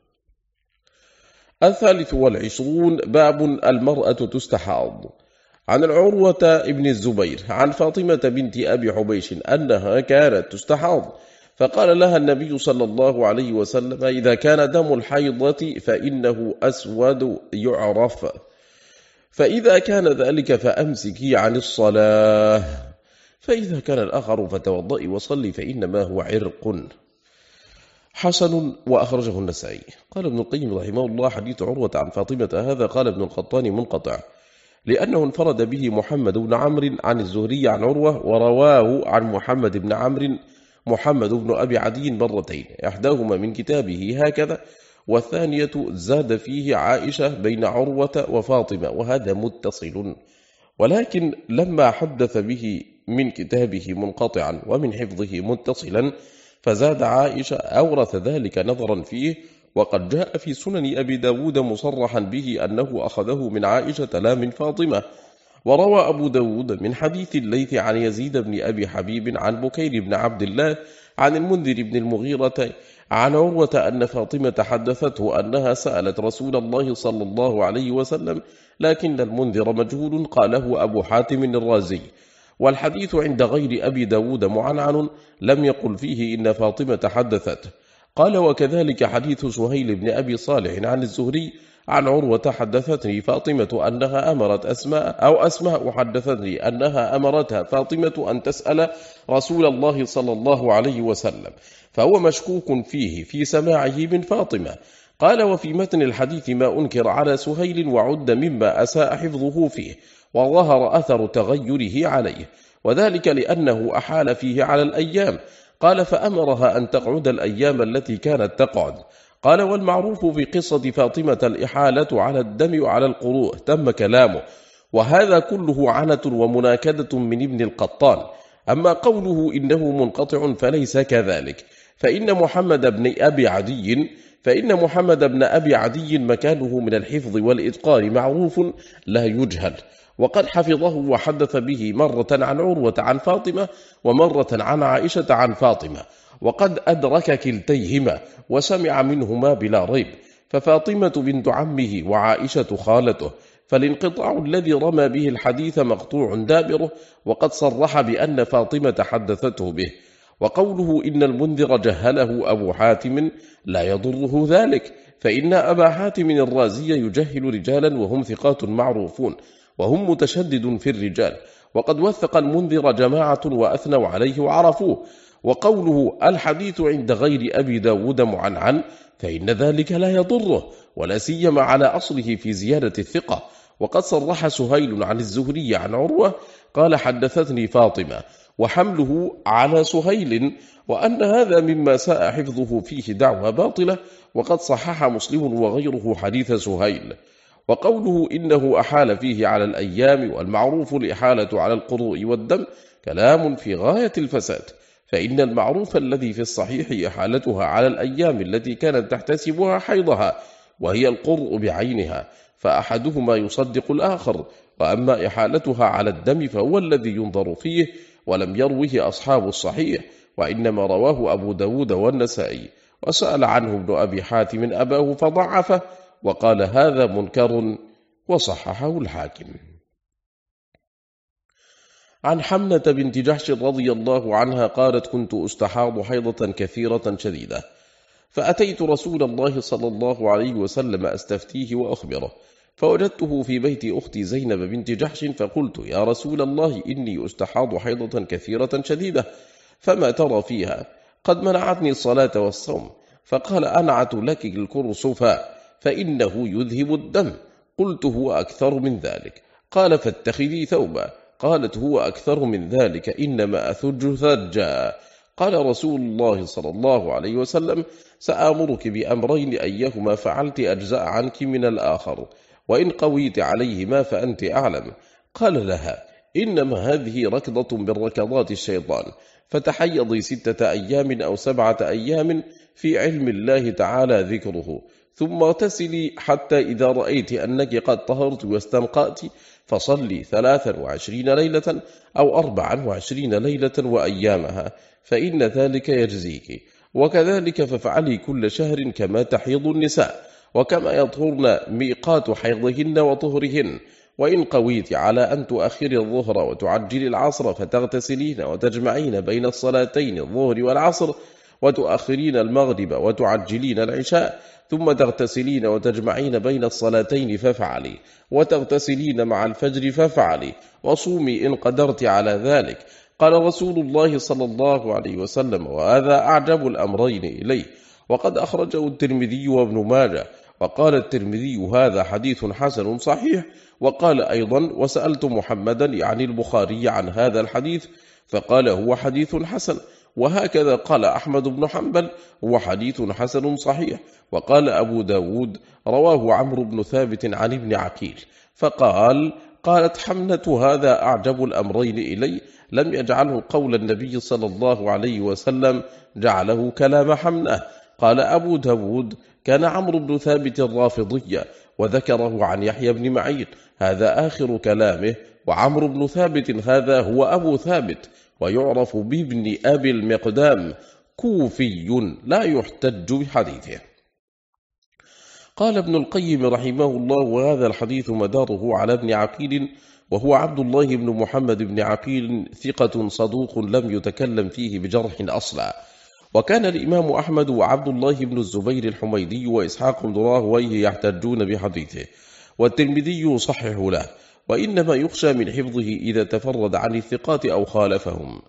23 باب المرأة تستحاض. عن العروة بن الزبير عن فاطمة بنت أبي حبيش أنها كانت تستحاض، فقال لها النبي صلى الله عليه وسلم: إذا كان دم الحيضة فإنه أسود يعرف، فإذا كان ذلك فأمسكي عن الصلاة، فإذا كان الآخر فتوضئي وصلي فإنما هو عرق. حسن وأخرجه النسائي. قال ابن القيم رحمه الله: حديث عروة عن فاطمة هذا قال ابن القطان منقطع، لأنه انفرد به محمد بن عمرو عن الزهري عن عروة، ورواه عن محمد بن عمرو محمد بن أبي عدي مرتين، إحداهما من كتابه هكذا، والثانية زاد فيه عائشة بين عروة وفاطمة، وهذا متصل. ولكن لما حدث به من كتابه منقطعا ومن حفظه متصلا فزاد عائشة أورث ذلك نظرا فيه، وقد جاء في سنن أبي داود مصرحا به أنه أخذه من عائشة لا من فاطمة. وروى أبو داود من حديث الليث عن يزيد بن أبي حبيب عن بكير بن عبد الله عن المنذر بن المغيرة عن عروة أن فاطمة حدثته أنها سألت رسول الله صلى الله عليه وسلم، لكن المنذر مجهول، قاله أبو حاتم الرازي. والحديث عند غير أبي داود معنعن، لم يقل فيه إن فاطمة حدثته. قال: وكذلك حديث سهيل بن أبي صالح عن الزهري عن عروة: حدثتني فاطمة أنها أمرت أسماء حدثتني أنها أمرتها فاطمة أن تسأل رسول الله صلى الله عليه وسلم، فهو مشكوك فيه في سماعه من فاطمة. قال: وفي متن الحديث ما أنكر على سهيل وعد مما أساء حفظه فيه وظهر أثر تغيره عليه، وذلك لأنه أحال فيه على الأيام. قال: فأمرها أن تقعد الأيام التي كانت تقعد. قال: والمعروف في قصة فاطمة الإحالة على الدم وعلى القروء. تم كلامه، وهذا كله عنة ومناكدة من ابن القطان. أما قوله إنه منقطع فليس كذلك، فإن محمد بن أبي عدي مكانه من الحفظ والإتقان معروف لا يجهل، وقد حفظه وحدث به مرة عن عروة عن فاطمة ومرة عن عائشة عن فاطمة، وقد أدرك كلتيهما وسمع منهما بلا ريب، ففاطمة بنت عمه وعائشة خالته، فالانقطاع الذي رمى به الحديث مقطوع دابره، وقد صرح بأن فاطمة حدثته به. وقوله إن المنذر جهله أبو حاتم لا يضره ذلك، فإن أبا حاتم الرازي يجهل رجالا وهم ثقات معروفون، وهم متشدد في الرجال، وقد وثق المنذر جماعة وأثنوا عليه وعرفوه. وقوله الحديث عند غير أبي داود معنعن، فإن ذلك لا يضره، ولا سيما على أصله في زيادة الثقة. وقد صرح سهيل عن الزهري عن عروة قال: حدثتني فاطمة، وحمله على سهيل، وأن هذا مما ساء حفظه فيه دعوى باطلة، وقد صحح مسلم وغيره حديث سهيل. وقوله إنه أحال فيه على الأيام والمعروف الإحالة على القروء والدم كلام في غاية الفساد، فإن المعروف الذي في الصحيح إحالتها على الأيام التي كانت تحتسبها حيضها، وهي القرء بعينها، فأحدهما يصدق الآخر. وأما إحالتها على الدم فهو الذي ينظر فيه، ولم يروه أصحاب الصحيح، وإنما رواه أبو داود والنسائي. وسأل عنه ابن أبي حاتم أباه فضعفه، وقال: هذا منكر، وصححه الحاكم. عن حمنة بنت جحش رضي الله عنها قالت: كنت أستحاض حيضة كثيرة شديدة، فأتيت رسول الله صلى الله عليه وسلم أستفتيه وأخبره، فوجدته في بيت أختي زينب بنت جحش، فقلت: يا رسول الله، إني أستحاض حيضة كثيرة شديدة، فما ترى فيها؟ قد منعتني الصلاة والصوم. فقال: أنعت لك الكرسفاء، فإنه يذهب الدم. قلت: هو أكثر من ذلك. قال: فاتخذي ثوبا. قالت: هو أكثر من ذلك، إنما أثج ثجا. قال رسول الله صلى الله عليه وسلم: سآمرك بأمرين، أيهما فعلت أجزاء عنك من الآخر، وإن قويت عليهما فأنت أعلم. قال لها: إنما هذه ركضة من ركضات الشيطان، فتحيضي 6 أيام أو 7 أيام في علم الله تعالى ذكره، ثم اغتسلي حتى إذا رأيت أنك قد طهرت واستنقأت، فصلي 23 ليلة أو 24 ليلة وأيامها، فإن ذلك يجزيك. وكذلك فافعلي كل شهر كما تحيض النساء، وكما يطهرن ميقات حيضهن وطهرهن. وإن قويت على أن تؤخري الظهر وتعجلي العصر، فتغتسلين وتجمعين بين الصلاتين الظهر والعصر، وتؤخرين المغرب وتعجلين العشاء، ثم تغتسلين وتجمعين بين الصلاتين فافعلي، وتغتسلين مع الفجر فافعلي، وصومي إن قدرت على ذلك. قال رسول الله صلى الله عليه وسلم: وهذا أعجب الأمرين إليه. وقد أخرجه الترمذي وابن ماجه. وقال الترمذي: هذا حديث حسن صحيح. وقال أيضا: وسألت محمدا يعني البخاري عن هذا الحديث، فقال: هو حديث حسن. وهكذا قال أحمد بن حنبل: هو حديث حسن صحيح. وقال أبو داود: رواه عمرو بن ثابت عن ابن عقيل، فقال: قالت حمنة: هذا أعجب الأمرين إلي، لم يجعله قول النبي صلى الله عليه وسلم، جعله كلام حمنة. قال أبو داود: كان عمرو بن ثابت الرافضية، وذكره عن يحيى بن معين، هذا آخر كلامه. وعمرو بن ثابت هذا هو أبو ثابت، ويعرف بابن أبي المقدام، كوفي، لا يحتج بحديثه. قال ابن القيم رحمه الله: وهذا الحديث مداره على ابن عقيل، وهو عبد الله بن محمد بن عقيل، ثقة صدوق لم يتكلم فيه بجرح أصلا. وكان الإمام أحمد وعبد الله بن الزبير الحميدي وإسحاق بن راهويه يحتجون بحديثه، والترمذي يصحح له، وإنما يخشى من حفظه إذا تفرد عن الثقات أو خالفهم.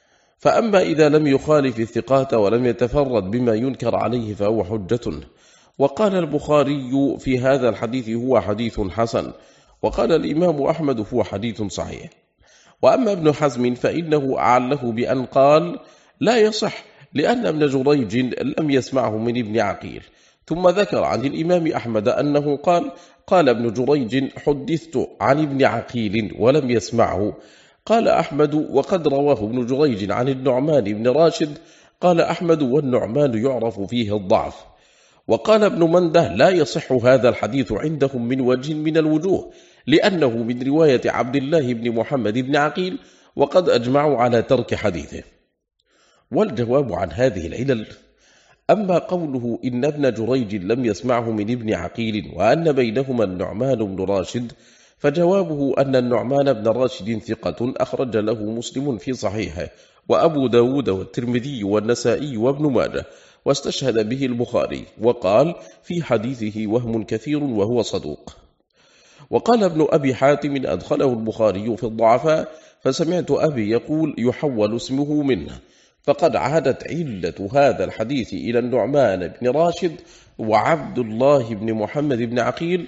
فأما إذا لم يخالف الثقات ولم يتفرد بما ينكر عليه فهو حجة. وقال البخاري في هذا الحديث هو حديث حسن، وقال الإمام أحمد هو حديث صحيح. وأما ابن حزم فإنه أعله بأن قال لا يصح، لأن ابن جريج لم يسمعه من ابن عقيل. ثم ذكر عن الإمام أحمد أنه قال ابن جريج حدثت عن ابن عقيل ولم يسمعه. قال أحمد وقد رواه ابن جريج عن النعمان بن راشد. قال أحمد والنعمان يعرف فيه الضعف. وقال ابن منده لا يصح هذا الحديث عندهم من وجه من الوجوه، لأنه من رواية عبد الله بن محمد بن عقيل، وقد أجمعوا على ترك حديثه. والجواب عن هذه العلل: أما قوله إن ابن جريج لم يسمعه من ابن عقيل وأن بينهما النعمان بن راشد، فجوابه أن النعمان بن راشد ثقة أخرج له مسلم في صحيحه، وأبو داود والترمذي والنسائي وابن ماجه، واستشهد به البخاري، وقال في حديثه وهم كثير وهو صدوق. وقال ابن أبي حاتم أدخله البخاري في الضعفاء، فسمعت أبي يقول يحول اسمه منه، فقد عادت علة هذا الحديث إلى النعمان بن راشد وعبد الله بن محمد بن عقيل.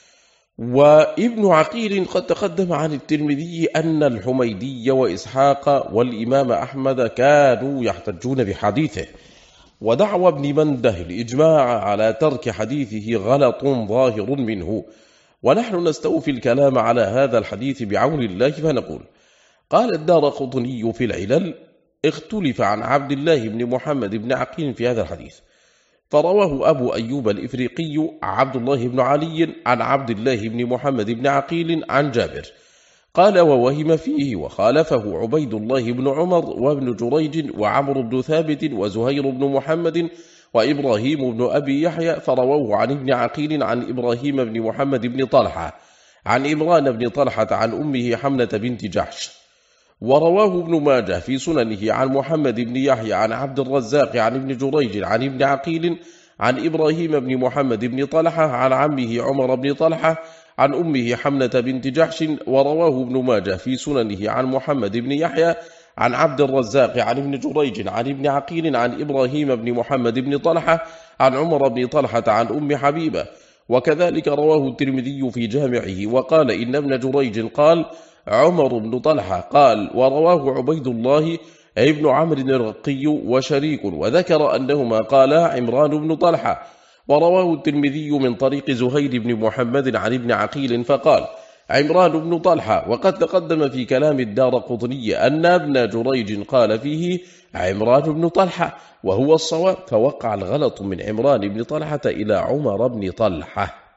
وابن عقيل قد تقدم عن الترمذي أن الحميدي وإسحاق والإمام أحمد كانوا يحتجون بحديثه. ودعوى ابن منده الإجماع على ترك حديثه غلط ظاهر منه. ونحن نستوفي الكلام على هذا الحديث بعون الله فنقول: قال الدارقطني في العلل: اختلف عن عبد الله بن محمد بن عقيل في هذا الحديث، فرواه أبو أيوب الإفريقي عبد الله بن علي عن عبد الله بن محمد بن عقيل عن جابر. قال ووهم فيه وخالفه عبيد الله بن عمر وابن جريج وعمر بن ثابت وزهير بن محمد وإبراهيم بن أبي يحيى، فرووه عن ابن عقيل عن إبراهيم بن محمد بن طلحة عن إمران بن طلحة عن أمه حمنة بنت جحش. ورواه ابن ماجه في سننه عن محمد بن يحيى عن عبد الرزاق عن ابن جريج عن ابن عقيل عن إبراهيم بن محمد بن طلحة عن عمه عمر بن طلحة عن أمه حمنة بنت جحش. ورواه ابن ماجه في سننه عن محمد بن يحيى عن عبد الرزاق عن ابن جريج عن ابن عقيل عن إبراهيم بن محمد بن طلحة عن عمر بن طلحة عن أم حبيبة. وكذلك رواه الترمذي في جامعه وقال إن ابن جريج قال عمر بن طلحة قال. ورواه عبيد الله ابن عمرو الرقي وشريك، وذكر أنهما قالا عمران بن طلحة. ورواه الترمذي من طريق زهير بن محمد عن ابن عقيل فقال عمران بن طلحة. وقد تقدم في كلام الدارقطني أن ابن جريج قال فيه عمران بن طلحة، وهو الصواب، فوقع الغلط من عمران بن طلحة إلى عمر بن طلحة.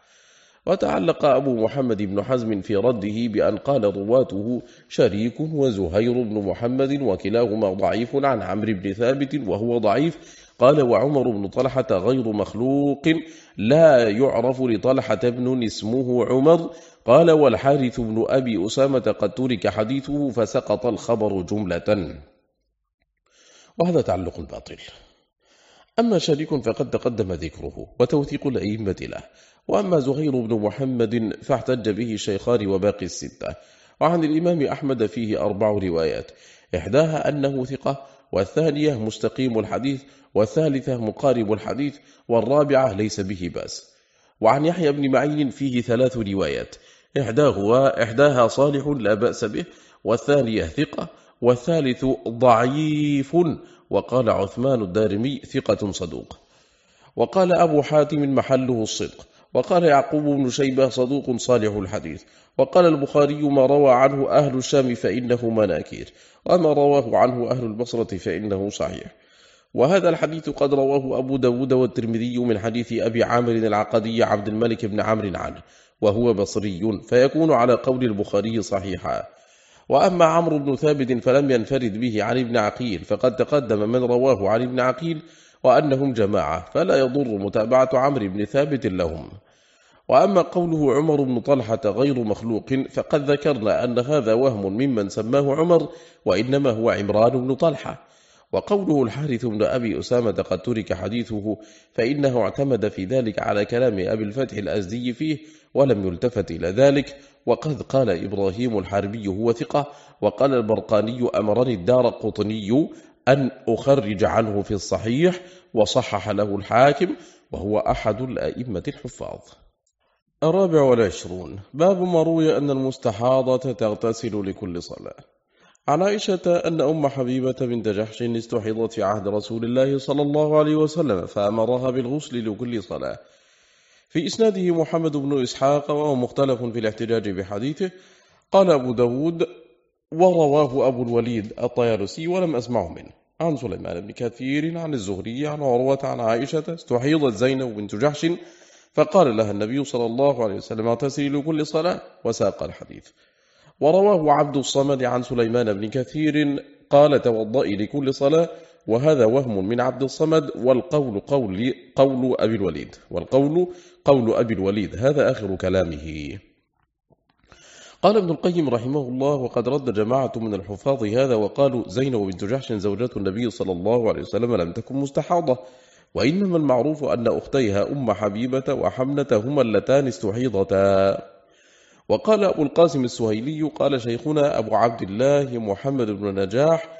وتعلق أبو محمد بن حزم في رده بأن قال رواته شريك وزهير بن محمد وكلاهما ضعيف عن عمرو بن ثابت وهو ضعيف. قال وعمر بن طلحة غير مخلوق لا يعرف لطلحة بن اسمه عمر. قال والحارث بن أبي أسامة قد ترك حديثه فسقط الخبر جملة. وهذا تعلق باطل. أما شريك فقد تقدم ذكره وتوثيق الأئمة له. وأما زهير بن محمد فاحتج به الشيخان وباقي الستة. وعن الإمام أحمد فيه 4 روايات، إحداها أنه ثقة، والثانية مستقيم الحديث، والثالثة مقارب الحديث، والرابعة ليس به بأس. وعن يحيى بن معين فيه 3 روايات، إحداها صالح لا بأس به، والثانية ثقة، والثالث ضعيف. وقال عثمان الدارمي ثقة صدوق. وقال أبو حاتم محله الصدق. وقال يعقوب بن شيبة صدوق صالح الحديث. وقال البخاري ما روى عنه أهل الشام فإنه مناكير، وما رواه عنه أهل البصرة فإنه صحيح. وهذا الحديث قد رواه أبو داود والترمذي من حديث أبي عامر العقدي عبد الملك بن عمرو عنه، وهو بصري، فيكون على قول البخاري صحيحا. وأما عمرو بن ثابت فلم ينفرد به عن ابن عقيل، فقد تقدم من رواه عن ابن عقيل وأنهم جماعة، فلا يضر متابعة عمرو بن ثابت لهم. وأما قوله عمر بن طلحة غير مخلوق، فقد ذكرنا أن هذا وهم ممن سماه عمر، وإنما هو عمران بن طلحة. وقوله الحارث بن أبي أسامة قد ترك حديثه، فإنه اعتمد في ذلك على كلام أبي الفتح الأزدي فيه ولم يلتفت إلى ذلك. وقد قال إبراهيم الحربي هو ثقة. وقال البرقاني أمرني الدارقطني أن أخرج عنه في الصحيح، وصحح له الحاكم. وهو أحد الأئمة الحفاظ. 24. باب ما روي أن المستحاضة تغتسل لكل صلاة. عن عائشة أن أم حبيبة بنت جحش استحيضت في عهد رسول الله صلى الله عليه وسلم فأمرها بالغسل لكل صلاة. في إسناده محمد بن إسحاق وهو مختلف في الاحتجاج بحديثه. قال أبو داود ورواه أبو الوليد الطيالسي ولم أسمعه منه. عن سليمان بن كثير عن الزهري عن عروة عن عائشة استحيضت زينب بنت جحش فقال لها النبي صلى الله عليه وسلم اغتسلي لكل صلاة وساق الحديث. ورواه عبد الصمد عن سليمان بن كثير قال توضئي لكل صلاة، وهذا وهم من عبد الصمد، والقول قول أبي الوليد هذا آخر كلامه. قال ابن القيم رحمه الله وقد رد جماعة من الحفاظ هذا وقالوا زينب بنت جحش زوجة النبي صلى الله عليه وسلم لم تكن مستحاضة، وإنما المعروف أن أختيها أم حبيبة وحمنة هما اللتان استحيضتا. وقال أبو القاسم السهيلي قال شيخنا أبو عبد الله محمد بن نجاح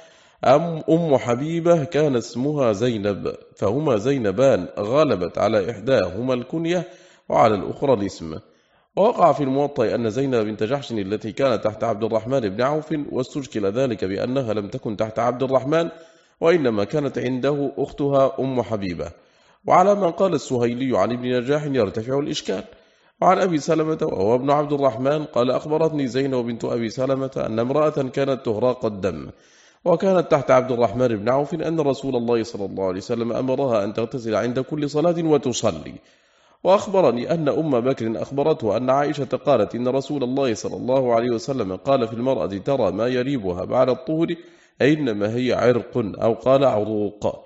أم حبيبة كان اسمها زينب، فهما زينبان غلبت على إحداهما الكنية وعلى الأخرى الاسم. ووقع في الموطأ أن زينب بنت جحش التي كانت تحت عبد الرحمن بن عوف، واستشكل ذلك بأنها لم تكن تحت عبد الرحمن وإنما كانت عنده أختها أم حبيبة. وعلى ما قال السهيلي عن ابن نجاح يرتفع الإشكال. وعن أبي سلمة وهو ابن عبد الرحمن قال أخبرتني زينب بنت أبي سلمة أن امرأة كانت تهراق الدم وكانت تحت عبد الرحمن بن عوف أن رسول الله صلى الله عليه وسلم أمرها أن تغتسل عند كل صلاة وتصلي. وأخبرني أن أم بكر أخبرته أن عائشة قالت إن رسول الله صلى الله عليه وسلم قال في المرأة ترى ما يريبها بعد الطهر إنما هي عرق أو قال عروق.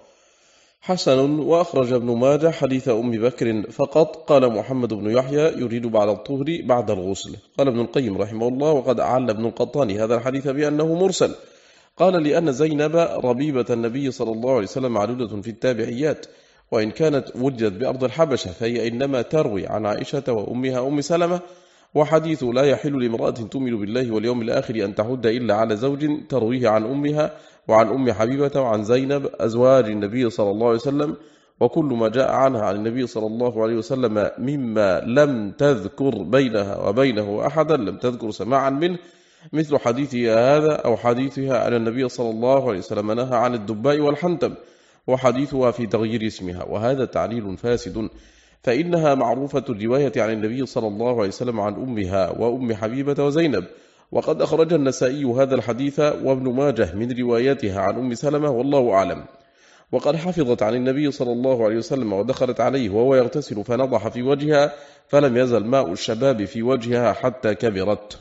حسن. وأخرج ابن ماجه حديث أم بكر فقط. قال محمد بن يحيى يريد بعد الطهر بعد الغسل. قال ابن القيم رحمه الله وقد أعل ابن القطان هذا الحديث بأنه مرسل. قال لأن زينب ربيبة النبي صلى الله عليه وسلم معدودة في التابعيات، وإن كانت وجدت بأرض الحبشة فهي إنما تروي عن عائشة وأمها أم سلمة. وحديث لا يحل لامرأة تؤمن بالله واليوم الآخر أن تحد إلا على زوج ترويه عن أمها وعن أم حبيبة وعن زينب أزواج النبي صلى الله عليه وسلم، وكل ما جاء عنها عن النبي صلى الله عليه وسلم مما لم تذكر بينها وبينه أحدا لم تذكر سماعا منه، مثل حديثها هذا أو حديثها أن النبي صلى الله عليه وسلم نهى عن الدباء والحنتم، وحديثها في تغيير اسمها، وهذا تعليل فاسد، فإنها معروفة الرواية عن النبي صلى الله عليه وسلم عن أمها وأم حبيبة وزينب. وقد أخرج النسائي هذا الحديث وابن ماجه من روايتها عن أم سلمة والله أعلم. وقد حفظت عن النبي صلى الله عليه وسلم ودخلت عليه وهو يغتسل فنضح في وجهها فلم يزل ماء الشباب في وجهها حتى كبرت.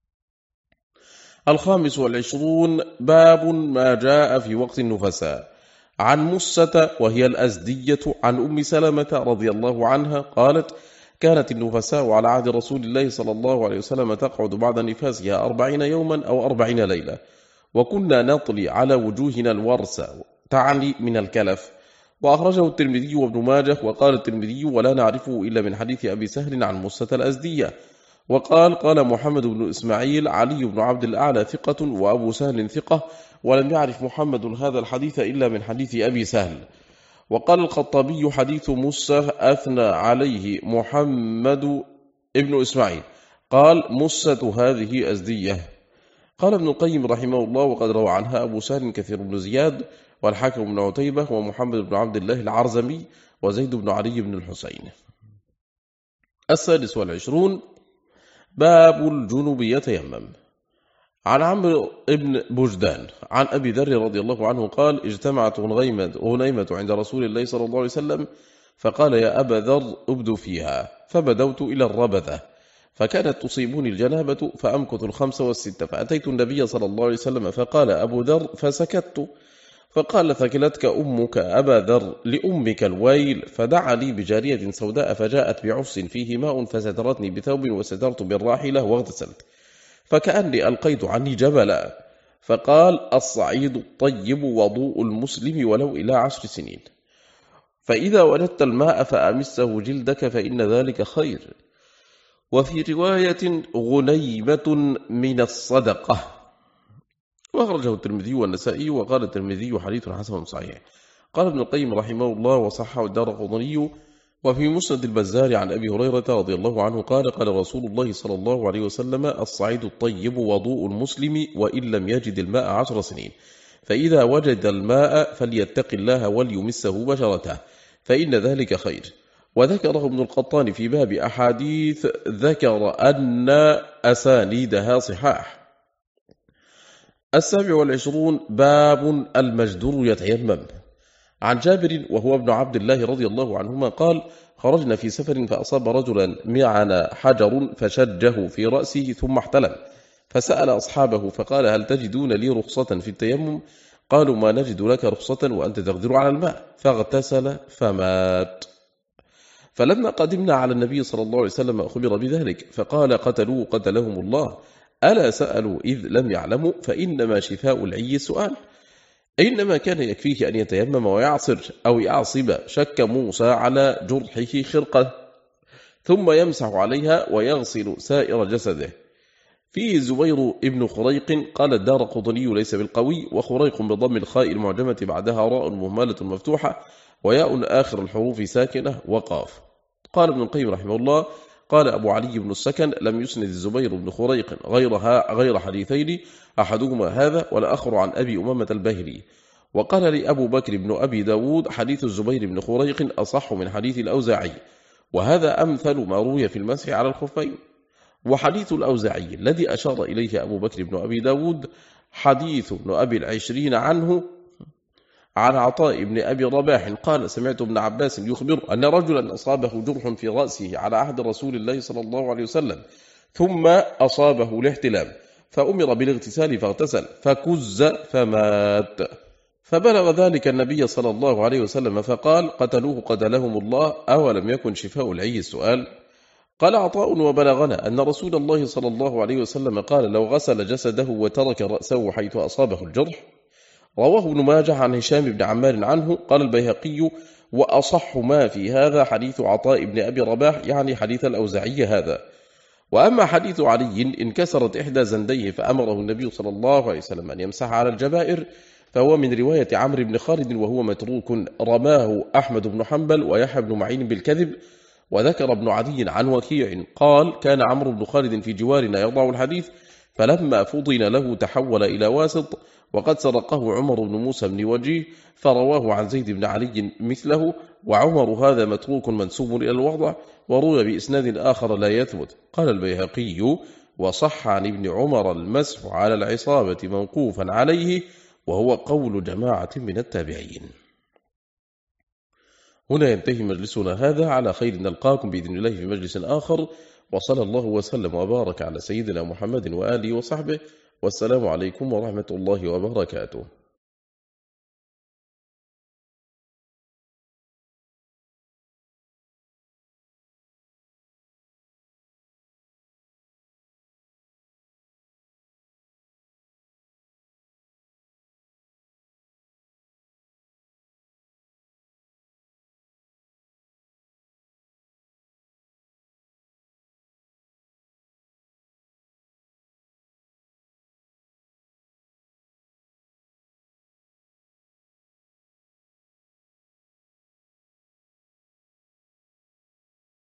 25. باب ما جاء في وقت النفساء. عن مسة وهي الأزدية عن أم سلمة رضي الله عنها قالت كانت النفساء على عهد رسول الله صلى الله عليه وسلم تقعد بعد نفاسها 40 يوما أو 40 ليلة، وكنا نطلي على وجوهنا الورس تعني من الكلف. وأخرجه الترمذي وابن ماجه. وقال الترمذي ولا نعرفه إلا من حديث أبي سهل عن مسة الأزدية. قال محمد بن إسماعيل علي بن عبد الأعلى ثقة وأبو سهل ثقة، ولم يعرف محمد هذا الحديث إلا من حديث أبي سهل. وقال الخطابي حديث مسة أثنى عليه محمد بن إسماعيل، قال مسة هذه أزدية. قال ابن القيم رحمه الله وقد روى عنها أبو سهل كثير بن زياد والحاكم بن عتيبة ومحمد بن عبد الله العرزمي وزيد بن علي بن الحسين. 26. باب الجنب يتيمم. عن عمرو بن بجدان عن أبي ذر رضي الله عنه قال اجتمعت غنيمة عند رسول الله صلى الله عليه وسلم فقال يا أبا ذر أبدو فيها، فبدوت إلى الربذة فكانت تصيبني الجنابة فأمكث 5 و6، فأتيت النبي صلى الله عليه وسلم فقال أبو ذر فسكت، فقال ثكلتك أمك أبا ذر لأمك الويل، فدعا لي بجارية سوداء فجاءت بعص فيه ماء فسترتني بثوب وسترت بالراحلة واغتسلت، فكأني ألقيت عني جبلا، فقال الصعيد الطيب وضوء المسلم ولو إلى 10 سنين، فإذا وجدت الماء فأمسه جلدك فإن ذلك خير. وفي رواية غنيمة من الصدقة. وأخرجه الترمذي والنسائي. وقال الترمذي حديث حسن صحيح. قال ابن القيم رحمه الله وصححه الدارقطني وفي مسند البزار عن أبي هريرة رضي الله عنه قال قال رسول الله صلى الله عليه وسلم: الصعيد الطيب وضوء المسلم وإن لم يجد الماء 10 سنين، فإذا وجد الماء فليتق الله وليمسه بشرته، فإن ذلك خير. وذكره ابن القطان في باب أحاديث ذكر أن أسانيدها صحاح. 27 باب المجدور يتيمم. عن جابر وهو ابن عبد الله رضي الله عنهما قال: خرجنا في سفر فأصاب رجلا معنا حجر فشجه في رأسه ثم احتلم، فسأل أصحابه فقال: هل تجدون لي رخصة في التيمم؟ قالوا: ما نجد لك رخصة وأنت تقدر على الماء، فاغتسل فمات. فلما قدمنا على النبي صلى الله عليه وسلم أخبر بذلك فقال: قتلوه قتلهم الله، ألا سألوا إذ لم يعلموا؟ فإنما شفاء العي السؤال. إنما كان يكفيه أن يتيمم ويعصر أو يعصب شك موسى على جرحه خرقة، ثم يمسح عليها ويغسل سائر جسده. فيه زبير ابن خريق قال الدارقطني ليس بالقوي، وخريق بضم الخاء المعجمة بعدها راء مهملة مفتوحة وياء آخر الحروف ساكنة وقاف. قال ابن القيم رحمه الله: قال أبو علي بن السكن: لم يسند الزبير بن خريق غير حديثين، أحدهما هذا والآخر عن أبي أمامة الباهلي. وقال لي أبو بكر بن أبي داود: حديث الزبير بن خريق أصح من حديث الأوزاعي، وهذا أمثل ما روي في المسح على الخفين. وحديث الأوزاعي الذي أشار إليه أبو بكر بن أبي داود حديث ابن أبي العشرين عنه عن عطاء بن أبي رباح قال: سمعت ابن عباس يخبر أن رجلا أصابه جرح في رأسه على عهد رسول الله صلى الله عليه وسلم، ثم أصابه الاحتلام، فأمر بالاغتسال فاغتسل فكز فمات. فبلغ ذلك النبي صلى الله عليه وسلم فقال: قتلوه قتلهم الله، أولم يكن شفاء العي السؤال؟ قال عطاء: وبلغنا أن رسول الله صلى الله عليه وسلم قال: لو غسل جسده وترك رأسه حيث أصابه الجرح. رواه ابن ماجه عن هشام بن عمار عنه. قال البيهقي: وأصح ما في هذا حديث عطاء بن أبي رباح، يعني حديث الأوزاعي هذا. وأما حديث علي: انكسرت إحدى زنديه فأمره النبي صلى الله عليه وسلم أن يمسح على الجبائر، فهو من رواية عمرو بن خالد وهو متروك، رماه أحمد بن حنبل ويحيى بن معين بالكذب. وذكر ابن عدي عن وكيع قال: كان عمرو بن خالد في جوارنا يضع الحديث، فلما فضن له تحول إلى واسط، وقد سرقه عمر بن موسى بن وجيه فرواه عن زيد بن علي مثله. وعمر هذا متروك منسوب إلى الوضع، وروي بإسناد آخر لا يثبت. قال البيهقي: وصح عن ابن عمر المسح على العصابة موقوفا عليه، وهو قول جماعة من التابعين. هنا ينتهي مجلسنا هذا، على خير نلقاكم بإذن الله في مجلس آخر، وصلى الله وسلم وبارك على سيدنا محمد وآله وصحبه، والسلام عليكم ورحمة الله وبركاته.